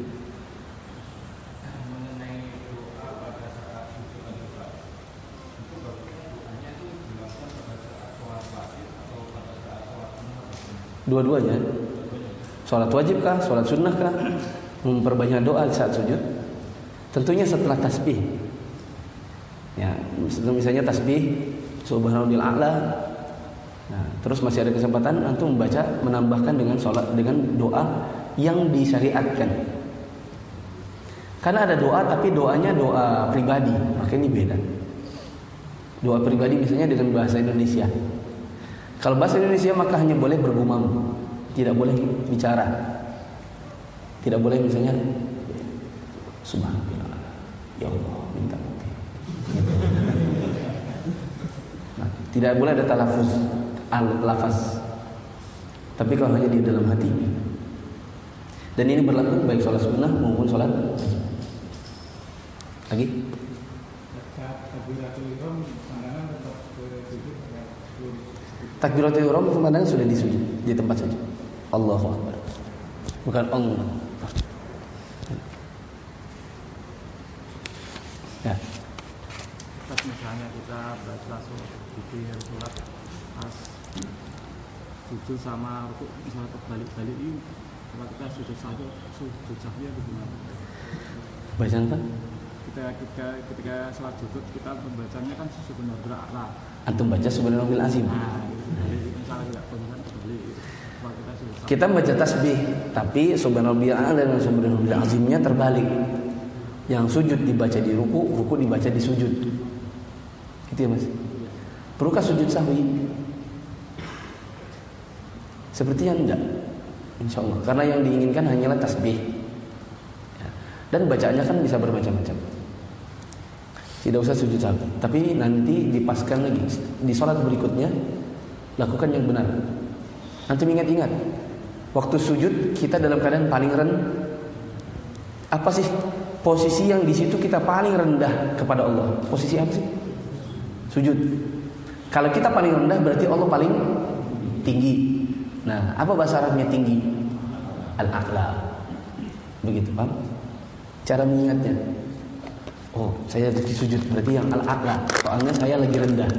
Dua-duanya. Sholat wajib kah? Sholat sunnah kah? Memperbanyak doa saat sujud. Tentunya setelah tasbih. Ya, misalnya tasbih Subhanallahil a'la. Nah, terus masih ada kesempatan antum membaca, menambahkan dengan sholat, dengan doa yang disyariatkan. Karena ada doa tapi doanya doa pribadi, maka ini beda. Doa pribadi misalnya dengan bahasa Indonesia. Kalau bahasa Indonesia maka hanya boleh bergumam, tidak boleh bicara. Tidak boleh misalnya subhanallah, ya Allah minta maaf. Nah, tidak boleh ada talafuz al-lafaz. Tapi kalau hanya di dalam hati. Dan ini berlaku baik sholat sunnah maupun sholat lagi. Takbiratul ihram pemandangan sudah di sujud, di tempat saja. Allahu Akbar. Bukan Allah. Ya. Pas misalnya kita baca zikir sholat pas sujud sama rukuk misalnya terbalik-balik ini, kalau kita sujud saja sujud sahwi itu gimana? Bacaan apa? Kita ketika ketika sholat sujud kita membacanya kan sebenarnya arah. Antum baca subhanallahil azim. Nah, jadi misalnya tidak penggunaan terbalik itu. Kalau kita sujud sahwi. Kita baca tasbih, tapi subhanallahil a'la dan subhanallahil azimnya terbalik. Yang sujud dibaca di ruku, ruku dibaca di sujud. Gitu ya Mas? Perlukah sujud sahwi? Sepertinya enggak, insya Allah. Karena yang diinginkan hanyalah tasbih. Ya. Dan bacaannya kan bisa bermacam-macam. Tidak usah sujud sahwi. Tapi nanti dipaskan lagi di sholat berikutnya, lakukan yang benar. Nanti ingat-ingat, waktu sujud kita dalam keadaan paling rendah. Apa sih posisi yang di situ kita paling rendah kepada Allah? Posisi apa sih? Sujud. Kalau kita paling rendah berarti Allah paling tinggi. Nah, apa bahasa Arabnya tinggi? Al-a'la. Begitu, paham? Cara mengingatnya. Oh, saya di sujud berarti yang al-a'la. Soalnya saya lagi rendah.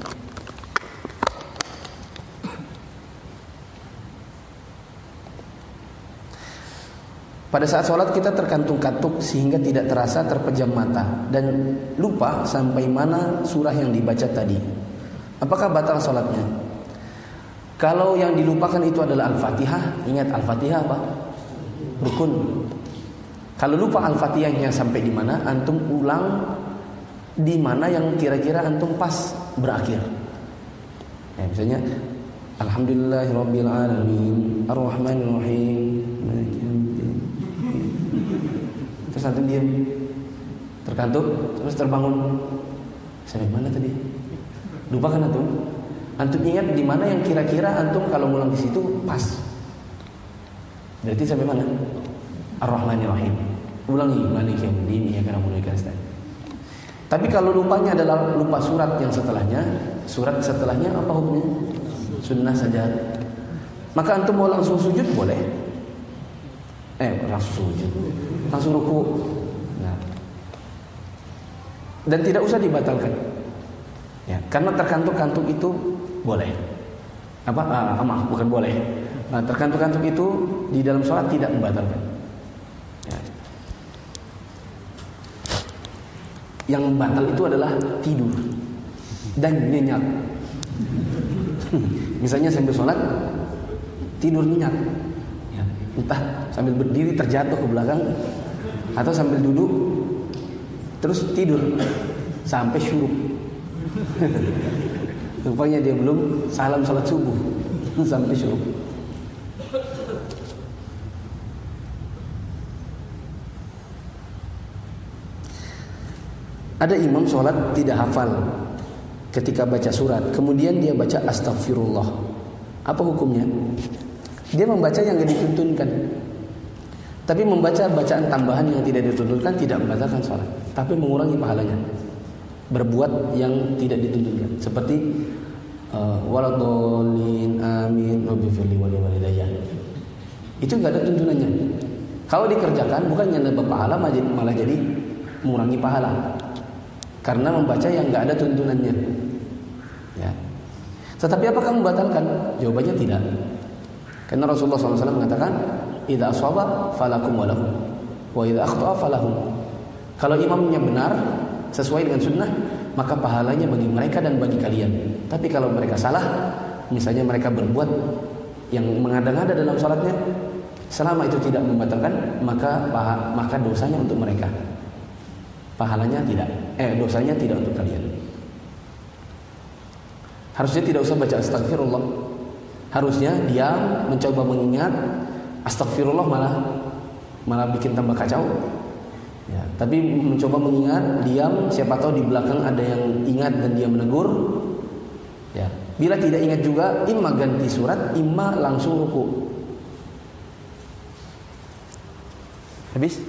Pada saat sholat kita terkantuk-kantuk sehingga tidak terasa terpejam mata dan lupa sampai mana surah yang dibaca tadi. Apakah batal sholatnya? Kalau yang dilupakan itu adalah Al-Fatihah, ingat Al-Fatihah apa? Rukun. Kalau lupa Al-Fatihahnya sampai di mana, antum ulang di mana yang kira-kira antum pas berakhir. Ya, misalnya Alhamdulillahirabbil alamin, Ar-Rahmanir Rahim. Terus antum diam, terkantuk, terus terbangun. Sampai mana tadi? Lupa kan antum? Antum ingat di mana yang kira-kira antum kalau ngulang di situ pas. Berarti sampai mana? Ar-Rahmanir Rahim. Ulangi, Maliki Yaumiddin, Iyyaka na'budu wa iyyaka nasta'in. Tapi kalau lupanya adalah lupa surat yang setelahnya, surat setelahnya apa hukumnya? Sunnah saja. Maka antum mau langsung sujud boleh. Eh, langsung sujud. Langsung ruku. Nah. Dan tidak usah dibatalkan. Ya, karena terkantuk-kantuk itu boleh. Apa? Ah, maaf, bukan boleh. Nah, terkantuk-kantuk itu di dalam sholat tidak membatalkan. Ya. Yang batal itu adalah tidur dan nyenyak. Misalnya sambil sholat tidur nyenyak, ya, entah sambil berdiri terjatuh ke belakang atau sambil duduk terus tidur sampai syuruk. Rupanya dia belum salam salat subuh sampai syuruk. Ada imam sholat tidak hafal ketika baca surat, kemudian dia baca astagfirullah. Apa hukumnya? Dia membaca yang tidak dituntunkan, tapi membaca bacaan tambahan yang tidak dituntunkan tidak membatalkan sholat, tapi mengurangi pahalanya. Berbuat yang tidak dituntunkan, seperti uh, waladhdallin amin waghfirli wa liwalidayya. Itu enggak ada tuntunannya. Kalau dikerjakan bukannya nambah pahala, malah jadi mengurangi pahala. Karena membaca yang enggak ada tuntunannya. Ya. Tetapi apakah membatalkan? Jawabannya tidak. Karena Rasulullah shallallahu alaihi wasallam mengatakan, "Idza ashaba falakum wa lahum, wa idza akhta'a falahum." Kalau imamnya benar sesuai dengan sunnah, maka pahalanya bagi mereka dan bagi kalian. Tapi kalau mereka salah, misalnya mereka berbuat yang mengada-ngada dalam salatnya, selama itu tidak membatalkan, maka maka dosanya untuk mereka. Pahalanya tidak, eh dosanya tidak untuk kalian. Harusnya tidak usah baca astagfirullah. Harusnya diam, mencoba mengingat. Astagfirullah malah malah bikin tambah kacau. Ya, tapi mencoba mengingat, diam, siapa tahu di belakang ada yang ingat dan dia menegur. Ya, bila tidak ingat juga, imma ganti surat, imma langsung ruku. Habis?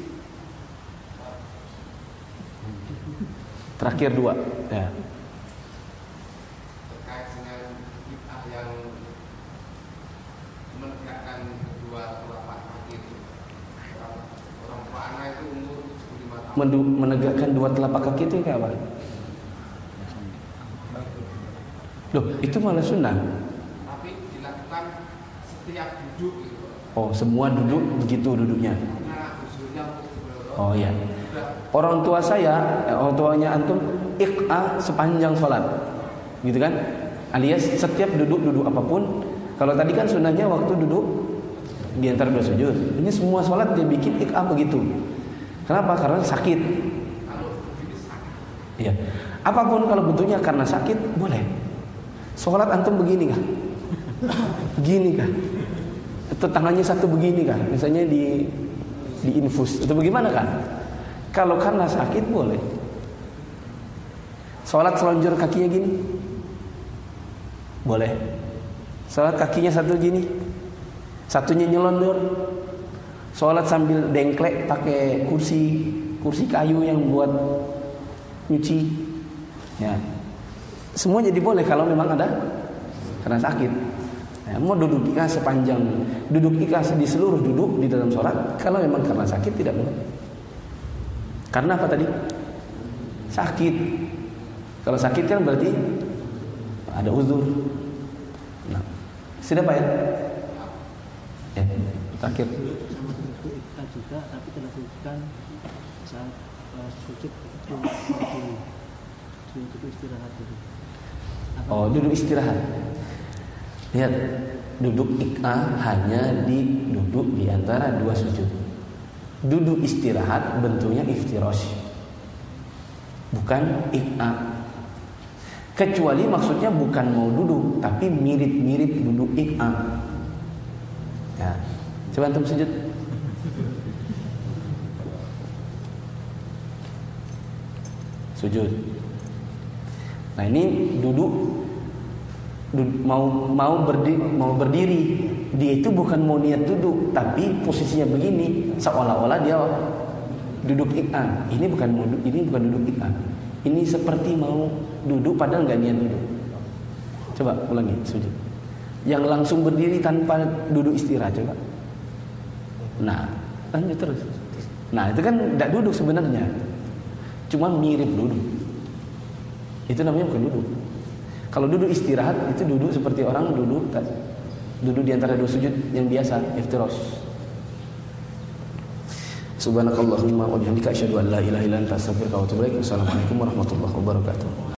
Terakhir dua. Ya. Terkait dengan bid'ah yang menegakkan kedua telapak kaki itu, orang, orang tua anak itu umur tujuh puluh lima tahun. Menegakkan dua telapak kaki itu kayak apa? Loh, itu malah sunnah. Tapi dilakukan setiap duduk gitu. Oh, semua duduk begitu duduknya. Karena usulnya untuk Oh iya. Orang tua saya, orang tuanya antum iq'a sepanjang sholat, gitu kan? Alias setiap duduk-duduk apapun. Kalau tadi kan sunnahnya waktu duduk di antara dua sujud. Ini semua sholat dia bikin iq'a begitu. Kenapa? Karena sakit. Iya. Apapun kalau bentuknya karena sakit boleh. Sholat antum begini kah? Begini kah? Atau tangannya satu begini kah? Misalnya di di infus atau bagaimana kan? Kalau karena sakit boleh. Sholat selonjor kakinya gini, boleh. Sholat kakinya satu gini, satunya nyelonjor. Sholat sambil dengklek pakai kursi kursi kayu yang buat nyuci. Ya, semua jadi boleh kalau memang ada karena sakit. Ya, mau duduk ikhlas sepanjang duduk ikhlas di seluruh duduk di dalam sholat, kalau memang karena sakit tidak boleh. Karena apa tadi? Sakit. Kalau sakit kan berarti ada uzur. Nah, sudah Pak ya? Ya, terakhir. Sama bentuk ikhlas juga, tapi dilakukan saat uh, sujud dulu, sujud istirahat dulu. Apa Oh, duduk istirahat. Lihat, duduk iq'a hanya di duduk di antara dua sujud. Duduk istirahat bentuknya iftirash, bukan iq'a. Kecuali maksudnya bukan mau duduk, tapi mirip-mirip duduk iq'a. Ya, coba antum sujud. Sujud. Nah ini duduk, duduk mau mau berdiri, mau berdiri. Dia itu bukan mau niat duduk, tapi posisinya begini, seolah-olah dia duduk iq'a. Ini bukan mau, ini bukan duduk iq'a. Ini seperti mau duduk padahal nggak niat duduk. Coba ulangi sujud. Yang langsung berdiri tanpa duduk istirahat, coba. Nah, lanjut terus. Nah itu kan tidak duduk sebenarnya, cuma mirip duduk. Itu namanya bukan duduk. Kalau duduk istirahat itu duduk seperti orang duduk duduk di antara dua sujud yang biasa, iftirash. Subhanakallahumma wa bihamdika asyhadu an la ilaha illa anta astaghfiruka wa atubu ilaik. Wassalamualaikum warahmatullahi wabarakatuh.